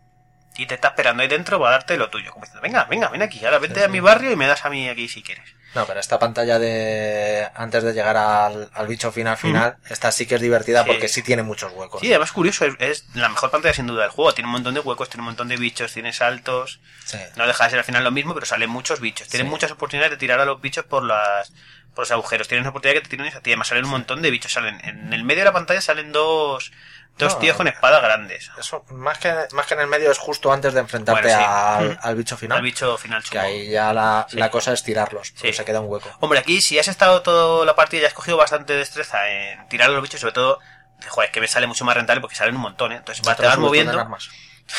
y te está esperando ahí dentro para darte lo tuyo. Como diciendo, venga, venga, ven aquí, ahora vente Sí, a sí. mi barrio y me das a mí aquí si quieres. No, pero esta pantalla de antes de llegar al, al bicho final final, esta sí que es divertida Sí. porque sí tiene muchos huecos. Sí, además curioso, es, es la mejor pantalla sin duda del juego. Tiene un montón de huecos, tiene un montón de bichos, tiene saltos. Sí. No deja de ser al final lo mismo, pero salen muchos bichos. Tienen Sí. muchas oportunidades de tirar a los bichos por las por los agujeros. Tienen la oportunidad que te tiren a ti. Además salen un montón de bichos. Salen en el medio de la pantalla salen dos dos No, tíos con espadas grandes. Eso, más que, más que en el medio, es justo antes de enfrentarte Bueno, sí. al, Mm. al bicho final. Al bicho final Que chungo. ahí ya la, Sí. la cosa es tirarlos, porque Sí. se queda un hueco. Hombre, aquí si has estado toda la partida y has cogido bastante destreza en tirar a los bichos, sobre todo, joder, es que me sale mucho más rentable porque salen un montón, ¿eh? Entonces Ya te vas lo subes tú en moviendo, armas.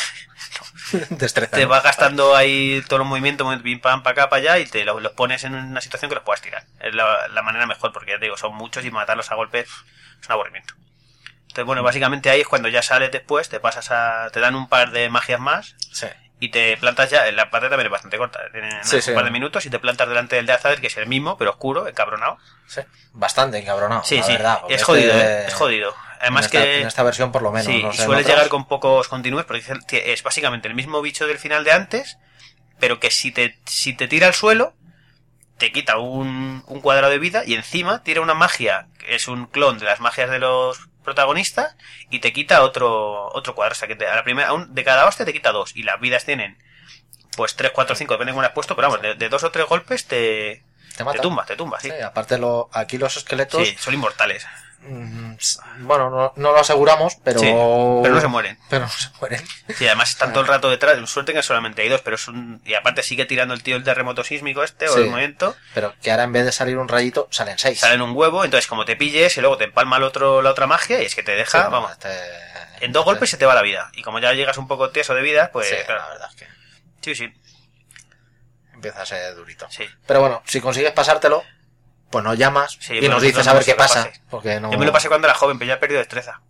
Destreza. te ¿no? vas gastando ahí todos los movimientos, muy pim pam, para acá, para allá, y te los, los pones en una situación que los puedas tirar. Es la, la manera mejor, porque ya te digo, son muchos y matarlos a golpes es un aburrimiento. Entonces, bueno, básicamente ahí es cuando ya sales después, te pasas a... te dan un par de magias más Sí. y te plantas ya... La pantalla también es bastante corta, tiene nada, Sí, un sí. par de minutos y te plantas delante del de Azader, que es el mismo, pero oscuro, encabronado. Sí. Bastante encabronado. Sí, la sí, verdad, porque es jodido, este- ¿eh? Es jodido. Además en esta, que... en esta versión por lo menos. sí, no y sé, en suele otras. llegar con pocos continuos, porque es básicamente el mismo bicho del final de antes, pero que si te, si te tira al suelo, te quita un, un cuadrado de vida y encima tira una magia, que es un clon de las magias de los protagonistas, y te quita otro otro cuadrado. O sea, que te- a la primera, a un- de cada hostia te quita dos, y las vidas tienen pues tres, cuatro, cinco, depende de cómo le has puesto, pero vamos, de, de dos o tres golpes te, Te te mata. tumbas, te tumbas, sí. Sí, aparte, lo, aquí los esqueletos. Sí, son inmortales. mm, Bueno, no, no lo aseguramos, pero. Sí, pero no se mueren. Pero no se mueren. Sí, además están todo el rato detrás. Suerte que solamente hay dos, pero es un... Y aparte sigue tirando el tío el terremoto sísmico este, o Sí. el movimiento. Pero que ahora en vez de salir un rayito, salen seis. Salen un huevo, entonces como te pilles y luego te empalma el otro, la otra magia y es que te deja, Sí, no, vamos, este- en dos este- golpes se te va la vida. Y como ya llegas un poco tieso de vida, pues... Sí, claro. la verdad es que Sí, sí, empieza a ser durito. sí. Pero bueno, si consigues pasártelo, pues nos llamas Sí, y pero nos nosotros dices no a ver nos qué lo pasa. pases. Porque no... Yo me lo pasé cuando era joven, pero ya he perdido destreza.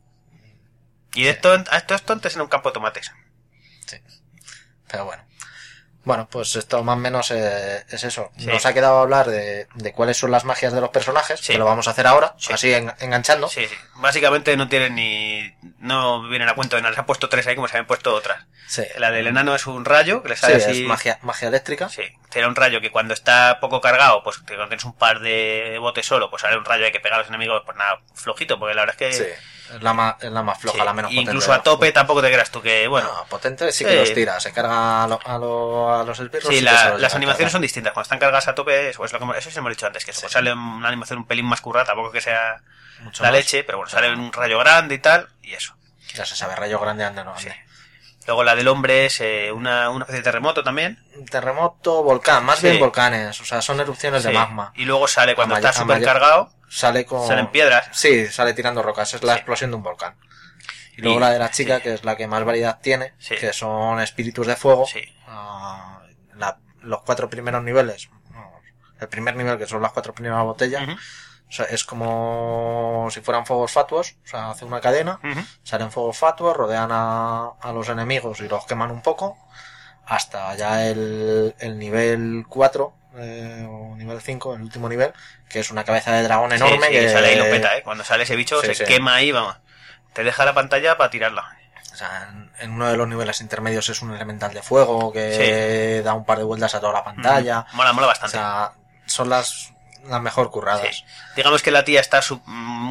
Y de esto, a esto esto antes en un campo de tomates. Sí. Pero bueno. Bueno, pues esto más o menos eh, es eso. Sí. Nos ha quedado hablar de, de cuáles son las magias de los personajes, Sí. que lo vamos a hacer ahora, Sí. así en- enganchando. Sí, sí. Básicamente no tienen ni... No vienen a cuento de nada. Se han puesto tres ahí como se habían puesto otras. Sí. La del enano es un rayo que le Sí, sale es así... magia, magia eléctrica. Sí, tiene un rayo que cuando está poco cargado, pues que cuando tienes un par de botes solo, pues sale un rayo hay que pegar a los enemigos, pues nada, flojito, porque la verdad es que... Sí. Es la más, es la más floja, sí, la menos y potente. incluso a tope tampoco te creas tú que, bueno... No, potente sí Sí. que los tira, se carga a, lo- a, lo- a los esbirros. Sí, sí que la- se los las llega a animaciones cargar. son distintas. Cuando están cargadas a tope, eso es lo que hemos- eso sí hemos dicho antes, que eso, pues sale una animación un pelín más currada, tampoco que sea Mucho la más. leche, pero bueno, sale un rayo grande y tal, y eso. Ya se sabe, rayo grande, ande no ande. Sí. Luego la del hombre es eh, una, una especie de terremoto también. Terremoto, volcán, más Sí. bien volcanes, o sea, son erupciones de Sí. magma. Y luego sale cuando A está mayor- a súper mayor- cargado, Sale con... salen piedras. Sí, sale tirando rocas, es la Sí. explosión de un volcán. Y luego Y- la de la chica, sí. que es la que más variedad tiene, Sí. que son espíritus de fuego. Sí. Ah, la- los cuatro primeros niveles, no, el primer nivel, que son las cuatro primeras botellas, Ujú, o sea, es como si fueran fuegos fatuos, o sea, hace una cadena, ujú. salen fuegos fatuos, rodean a, a los enemigos y los queman un poco, hasta ya el, el nivel cuatro, eh, o nivel cinco, el último nivel, que es una cabeza de dragón enorme. Sí, sí, que sale ahí y lo peta, ¿eh? Cuando sale ese bicho Sí, se sí. quema ahí, vamos. Te deja la pantalla para tirarla. O sea, en, en uno de los niveles intermedios es un elemental de fuego que da un par de vueltas a toda la pantalla. Mm, Mola, mola O bastante. sea, son las, las mejor curradas. Sí. Digamos que la tía está sub-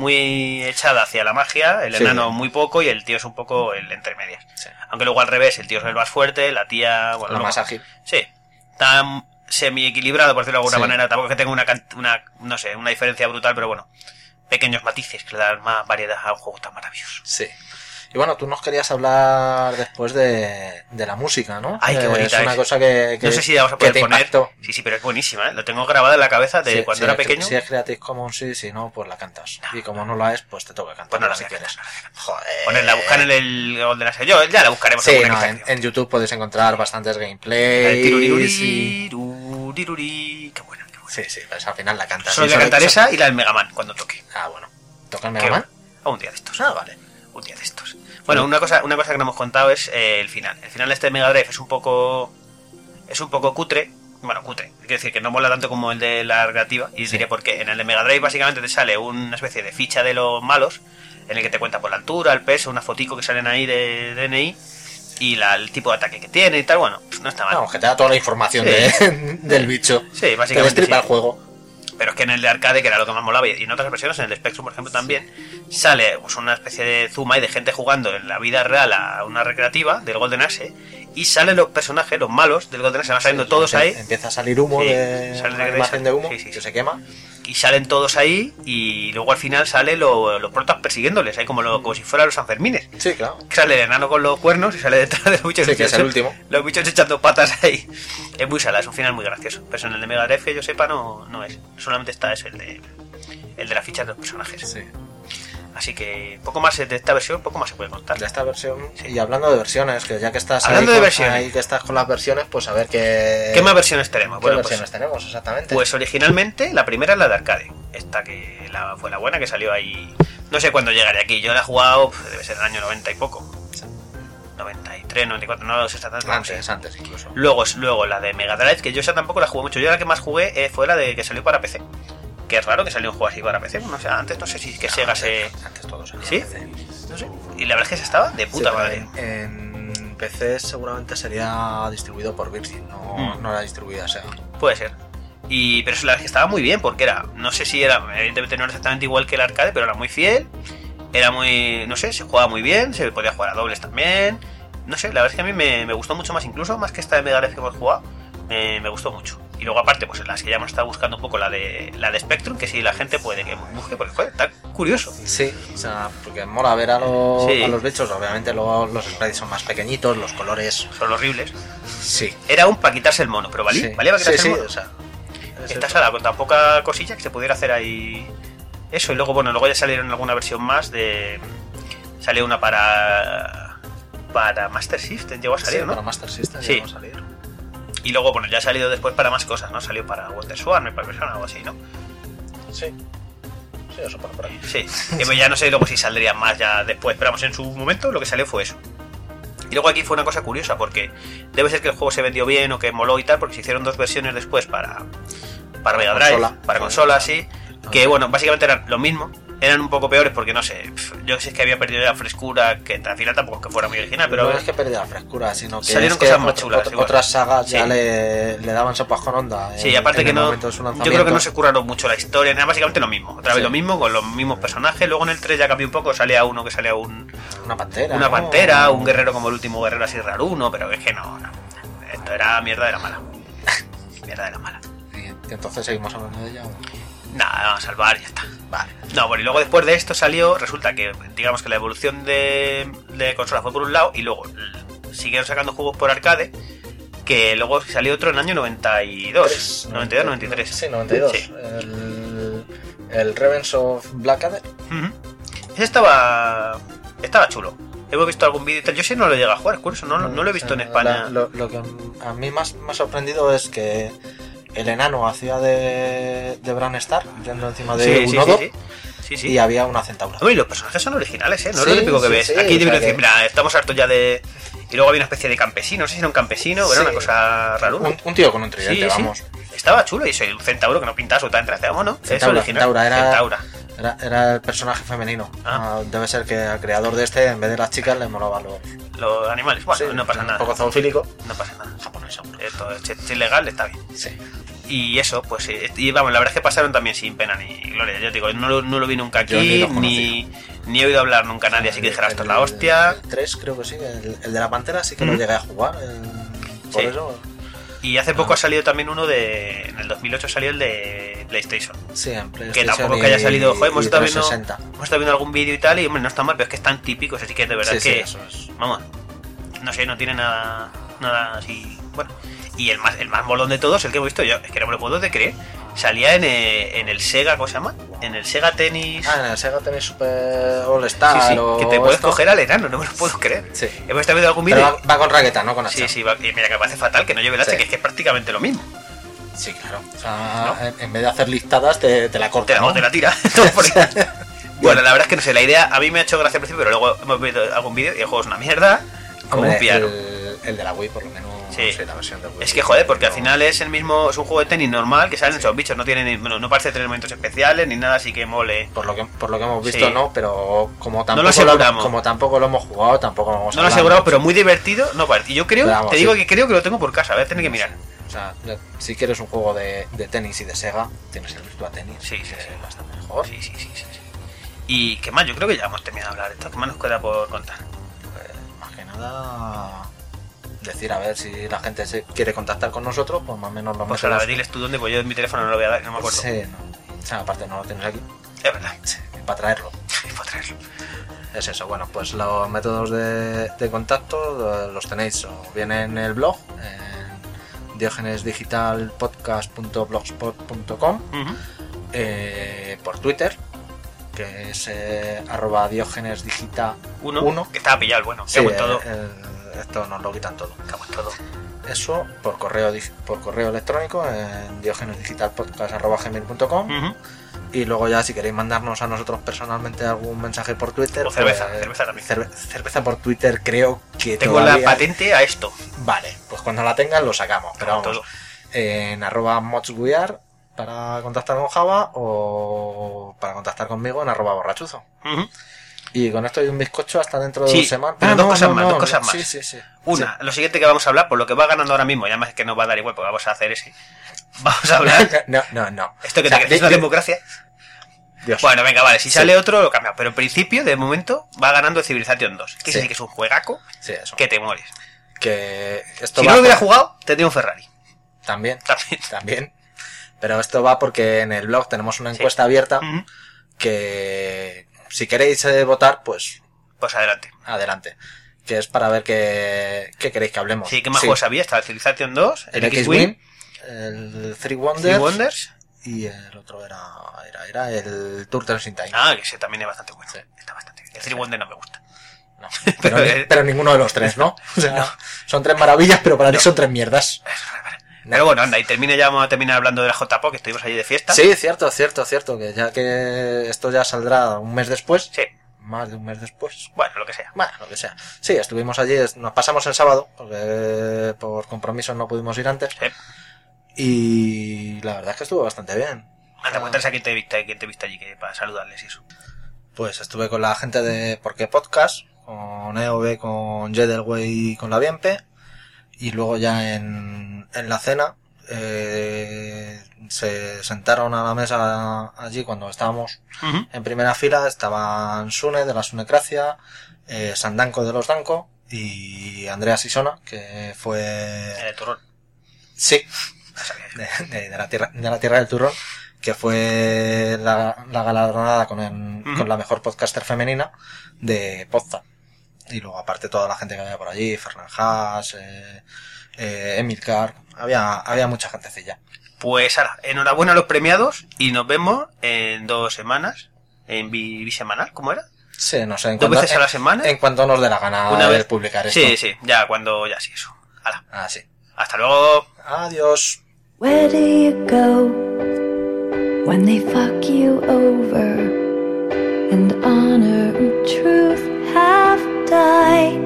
muy echada hacia la magia, el Sí. enano muy poco y el tío es un poco el entre medias. Sí. Aunque luego al revés, el tío es el más fuerte, la tía... Bueno, La luego- más ágil. Sí. Está semi equilibrado, por decirlo de alguna Sí. manera. Tampoco es que tenga una, cant- una, no sé, una diferencia brutal, pero bueno. Pequeños matices que le dan más variedad a un juego tan maravilloso. Sí. Y bueno, tú nos querías hablar después de, de la música, ¿no? Ay, qué bonita es. una es. cosa que, que no sé si la vamos a poder que te poner. impactó. Sí, sí, pero es buenísima, ¿eh? Lo tengo grabado en la cabeza de Sí, cuando sí, era es- pequeño. Si es Creative Commons, sí, si no, pues la cantas. Y como no la es, pues te toca cantar. Pues no la si voy a quieres. cantar, no la voy a cantar. Joder. Ponerla, buscar en el Golden Axe. Yo ya la buscaremos. Sí, alguna no, en, imitación. en YouTube puedes encontrar bastantes El gameplays. tirurirí, y... tirurirí, qué buena, qué buena. Sí, sí, pues al final la cantas. Solo Y voy a sobre- cantar esa y la del Mega Man cuando toque. Ah, bueno. ¿Toca el Qué Mega Man? bueno. A un día de estos. Ah, vale. Un día de estos. Bueno, una cosa, una cosa que no hemos contado es eh, el final. El final de este Mega Drive es un poco. Es un poco cutre. Bueno, cutre. Quiero decir que no mola tanto como el de la recreativa. Y Sí. diré por qué. En el de Mega Drive básicamente te sale una especie de ficha de los malos. En el que te cuenta por la altura, el peso, una fotico que salen ahí de D N I. Y la, el tipo de ataque que tiene y tal. Bueno, pues no está mal. Vamos, que te da toda la información Sí. de, del bicho. Sí, Te básicamente. destripa sí. el juego. Pero es que en el de arcade, que era lo que más molaba, y en otras versiones, en el de Spectrum, por ejemplo, también, sale pues, una especie de zoom ahí de gente jugando en la vida real a una recreativa del Golden Axe, y salen los personajes, los malos del Golden Axe, van saliendo Sí, todos empie- ahí, Empieza a salir humo Sí, de. sale una de imagen de humo sí, sí, que sí. se quema. y salen todos ahí, y luego al final sale lo- los protas persiguiéndoles, ahí como, lo- como si fueran los Sanfermines. Sí, claro. Sale el enano con los cuernos y sale detrás de los bichos. Sí, que es el último. Los bichos echando patas ahí. Es muy sala, es un final muy gracioso. Pero en el de Mega Drive, que yo sepa, no, no es. Solamente está es el de, el de la ficha de los personajes. Sí. Así que poco más de esta versión, poco más se puede contar. De esta versión. Y hablando de versiones, que ya que estás Hablando ahí, de con, versiones. ahí que estás con las versiones, pues a ver qué. ¿Qué más versiones tenemos? ¿Qué Bueno, versiones pues, tenemos exactamente? pues originalmente la primera es la de arcade. Esta que la, fue la buena que salió ahí. No sé cuándo llegaré aquí. Yo la he jugado, pues, debe ser el año noventa y poco. noventa y tres, noventa y cuatro, no lo sé exactamente. antes, antes incluso. Luego, luego la de Mega Drive, que yo esa tampoco la jugué mucho. Yo la que más jugué eh, fue la de que salió para P C. Que es raro que salió un juego así para P C. No sé, antes no sé si que Sega se. Antes todo salía ¿Sí? en P C. No sé. Y la verdad es que esa estaba de puta Sí, madre. pero En, en P C seguramente sería distribuido por Virgin, no, Mm. no era distribuida Sega. Puede ser. Y, pero eso la verdad es que estaba muy bien porque era, no sé si era, evidentemente no era exactamente igual que el arcade, pero era muy fiel, era muy, no sé, se jugaba muy bien, se podía jugar a dobles también, no sé, la verdad es que a mí me, me gustó mucho más, incluso más que esta de Mega Drive que hemos jugado, me, me gustó mucho. Y luego aparte, pues en las que ya hemos estado buscando un poco la de la de Spectrum, que si la gente puede que busque, porque joder, está curioso. Sí, o sea, porque mola ver a los, Sí. a los bichos, obviamente luego los sprites son más pequeñitos, los colores. Son horribles. Sí. Era un para quitarse el mono, pero valía, Sí. valía para Sí, quitarse sí, el mono. o sea, es Esta eso. sala con tan poca cosilla que se pudiera hacer ahí eso. Y luego, bueno, luego ya salieron alguna versión más de. Salió una para. Para Master System, llegó a salir, Sí, ¿no? para Master System Sí. llegó a salir. Y luego, bueno, ya ha salido después para más cosas, ¿no? Salió para WonderSwan, me parece, o algo así, ¿no? Sí. Sí, eso por por ahí. Sí. Que pues ya no sé luego si saldrían más ya después, pero vamos, en su momento lo que salió fue eso. Y luego aquí fue una cosa curiosa, porque debe ser que el juego se vendió bien o que moló y tal, porque se hicieron dos versiones después para, para Mega Drive, consola. para consola, sí. Que bueno, básicamente eran lo mismo, eran un poco peores porque no sé, pf, yo sé que había perdido la frescura, que al final tampoco es que fuera muy original, pero no es que perdía la frescura, sino que salieron es que cosas más ot- chulas, ot- igual. otras sagas ya Sí. le, le daban sopas con onda. sí, en- aparte en que el no, momento de su yo creo que lanzamiento. no se curaron mucho la historia, era básicamente lo mismo, otra vez Sí. lo mismo, con los mismos personajes, luego en el tres ya cambió un poco, salía uno que salía un, Una pantera. una ¿no? pantera, un guerrero como el último guerrero así raro uno, pero es que no, no, esto era mierda de la mala, mierda de la mala. Y entonces seguimos hablando de ella. ¿o? Nada, vamos a salvar y ya está. Vale. No, bueno, y luego después de esto salió, resulta que, digamos que la evolución de, de consola fue por un lado y luego l- siguieron sacando juegos por arcade, que luego salió otro en el año noventa y dos, Tres, noventa y dos, noventa y tres. Sí, noventa y dos. Sí. El, el Revenge of Blackadder. Ujú. Ese estaba, estaba chulo. Hemos visto algún vídeo y tal. Yo sí no lo he llegado a jugar, es curioso, no, no lo he visto en Eh, España. la- lo, lo que a mí más me ha sorprendido es que el enano hacía de, de Bran Stark, yendo encima de Sí, un sí, nodo, sí, sí. Sí, sí. y había una centaura. Uy, los personajes son originales, ¿eh? No es Sí, lo típico que sí, ves. sí, Aquí o debo sea decir, que- mira, estamos hartos ya de... Y luego había una especie de campesino, no sé si era un campesino o era Sí. una cosa rara. Un, un tío con un tridente, Sí, sí. vamos. Estaba chulo y soy un centauro que no pintaba absolutamente nada. Vamos, ¿no? Es Centaura, original. Centaura, era- Centaura. Era, era el personaje femenino. Ah. Ah, debe ser que al creador de este, en vez de las chicas, le molaban los... Los animales. Bueno, Sí, no pasa nada. Un poco zoofílico. No pasa nada. Japonés, seguro. Esto es, es ilegal, está bien. Sí. Y eso, pues, eh, y vamos, la verdad es que pasaron también sin pena ni gloria. Yo te digo, no lo, no lo vi nunca Yo ni aquí, lo ni, ni he oído hablar nunca a nadie, así que dijera, esto es la hostia. El tres creo que sí, el, el de la pantera sí que Ujú. lo llegué a jugar. el- por Sí. eso... Y hace poco ha salido también uno de. En el dos mil ocho salió el de PlayStation. Sí, en PlayStation. Que tampoco es que haya salido. Joder, hemos estado viendo, trescientos sesenta. hemos estado viendo algún vídeo y tal, y hombre, no está mal, pero es que es tan típico, así que de verdad Sí, sí, que. eso es. Vamos, no sé, no tiene nada. Nada así. Bueno. Y el más, el más molón de todos, el que hemos visto yo, es que no me lo puedo de creer. Salía en, eh, en el Sega, ¿cómo se llama? En el Sega Tennis. Ah, en el Sega Tennis Super All Star. Sí, sí, o que te puedes esto. coger al enano, no me lo puedo creer. Sí. Hemos estado viendo algún Pero vídeo. va, va con raqueta, no con hacha. Sí, sí, va, y mira que me parece fatal que no lleve el hacha, Sí. que es que es prácticamente lo mismo. Sí, claro. O sea, en, en vez de hacer listadas, te, te la corta, Te la, ¿no? te la tira. Todo por ahí. Bueno, la verdad es que no sé, la idea a mí me ha hecho gracia al principio, pero luego hemos visto algún vídeo y el juego es una mierda. Como Hombre, un piano. El, el de la Wii, por lo menos. Sí. Sí, la versión de Wii. Es que joder, porque al No. final es el mismo, es un juego de tenis normal que salen esos bichos, no tiene ni- bueno, no parece tener momentos especiales ni nada así que mole. Por lo que, por lo que hemos visto, Sí. no, pero como No tampoco, lo aseguramos. como tampoco lo hemos jugado, tampoco lo hemos No lo he hablado. asegurado, pero muy divertido, no parece. Y yo creo, Pero vamos, te digo sí. que creo que lo tengo por casa, voy a tener que mirar. O sea, ya- si quieres un juego de, de tenis y de Sega, tienes el Virtua Tennis. Sí, sí, que sí. es bastante mejor. Sí, sí, sí, sí, sí. Y qué más, yo creo que ya hemos terminado de hablar de esto, ¿qué más nos queda por contar? Pues, más que nada, decir a ver si la gente se quiere contactar con nosotros, pues más o menos lo Pues metemos- ahora diles tú dónde, pues yo en mi teléfono no lo voy a dar, no me acuerdo. Sí, no. O sea, aparte no lo tienes aquí. Es verdad. Sí, para traerlo. Puedo traerlo. Es eso, bueno, pues los métodos de, de contacto eh, los tenéis o bien en el blog, en diogenes digital podcast punto blogspot punto com, Ujú. eh, por Twitter, que es eh, arroba diogenesdigital Uno, uno. que estaba pillado el bueno, Sí, cago en todo. el- el- esto nos lo quitan todo. Cago en todo. Eso por correo dig- por correo electrónico en diogenesdigitalpodcast arroba gmail punto com. Ujú. Y luego ya si queréis mandarnos a nosotros personalmente algún mensaje por Twitter, O cerveza, pues, cerveza también. cerve- cerveza por Twitter creo que Tengo todavía... la patente a esto. Vale, pues cuando la tengan lo sacamos. Pero Como vamos, todo. en arroba modsguiar para contactar con Java o para contactar conmigo en arroba borrachuzo. Ujú. Y con esto hay un bizcocho hasta dentro de Sí, dos semanas. pero Ah, dos no, cosas no, más, no, dos cosas no. más. Sí, sí, sí. Una, Sí. lo siguiente que vamos a hablar, por lo que va ganando ahora mismo, y además es que nos va a dar igual, porque vamos a hacer ese. Vamos a hablar. No, no, no. Esto que O sea, te crees di- una di- democracia. Dios. Bueno, venga, vale, si Sí. sale otro lo cambia. Pero en principio, de momento, va ganando Civilization dos. Que Sí. sí que es un juegaco Sí, eso. que te mueres. Que esto Si va no lo hubiera por- jugado, tendría un Ferrari. También, También. también. Pero esto va porque en el blog tenemos una encuesta abierta Ujú. que si queréis eh, votar, pues Pues adelante. adelante. Que es para ver qué, qué queréis que hablemos. Sí, ¿qué más juegos había? Está el Civilization dos, el, El X-Wing, X-Wing, el Three Wonders, Three Wonders. y el otro era, era, era el Turtles in Time. Ah, que ese también es bastante bueno. Sí. Está bastante bien. El Three Wonders no me gusta. No, pero, Pero, ni- eh, pero ninguno de los tres, ¿no? O sea, son tres maravillas, pero para ti son tres mierdas. Pero bueno, anda, y termine ya, vamos a terminar hablando de la J P O, que estuvimos allí de fiesta. Sí, cierto, cierto, cierto, que ya que esto ya saldrá un mes después, Sí. más de un mes después, Bueno, lo que sea. bueno, lo que sea. Sí, estuvimos allí, es- nos pasamos el sábado, porque por compromisos no pudimos ir antes, Sí. y la verdad es que estuvo bastante bien. Anda, cuéntanos a quién te viste, quién te viste allí, que para saludarles y eso. Pues estuve con la gente de Porque Podcast, con E O B, con Jedelway y con la Bienpe, y luego ya en, en la cena eh, se sentaron a la mesa allí cuando estábamos Ujú. en primera fila, estaban Sune de la Sunecracia, eh, Sandanko de los Danko y Andrea Sisona, que fue... En el turrón. Sí, Ya sabía yo. de, de- de la tierra de la tierra del turrón, que fue la, la galardonada con, el- Ujú. con la mejor podcaster femenina de Podza. Y luego aparte toda la gente que había por allí, Fernán Haas, eh, eh, Emilcar, había, había mucha gentecilla. Pues ahora, enhorabuena a los premiados y nos vemos en dos semanas en bi- bisemanal, ¿cómo era? Sí, no sé, en ¿Dos cuanto, veces a la semana? en cuanto nos dé la gana Una de vez. publicar esto. Sí, sí, ya cuando, ya sí, eso. Hala. Ah, sí. Hasta luego. Adiós. Where do you go when they fuck you over and honor and truth have died?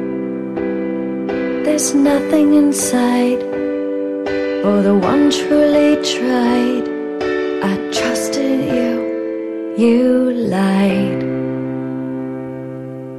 There's nothing inside for the one truly tried. I trusted you, you lied.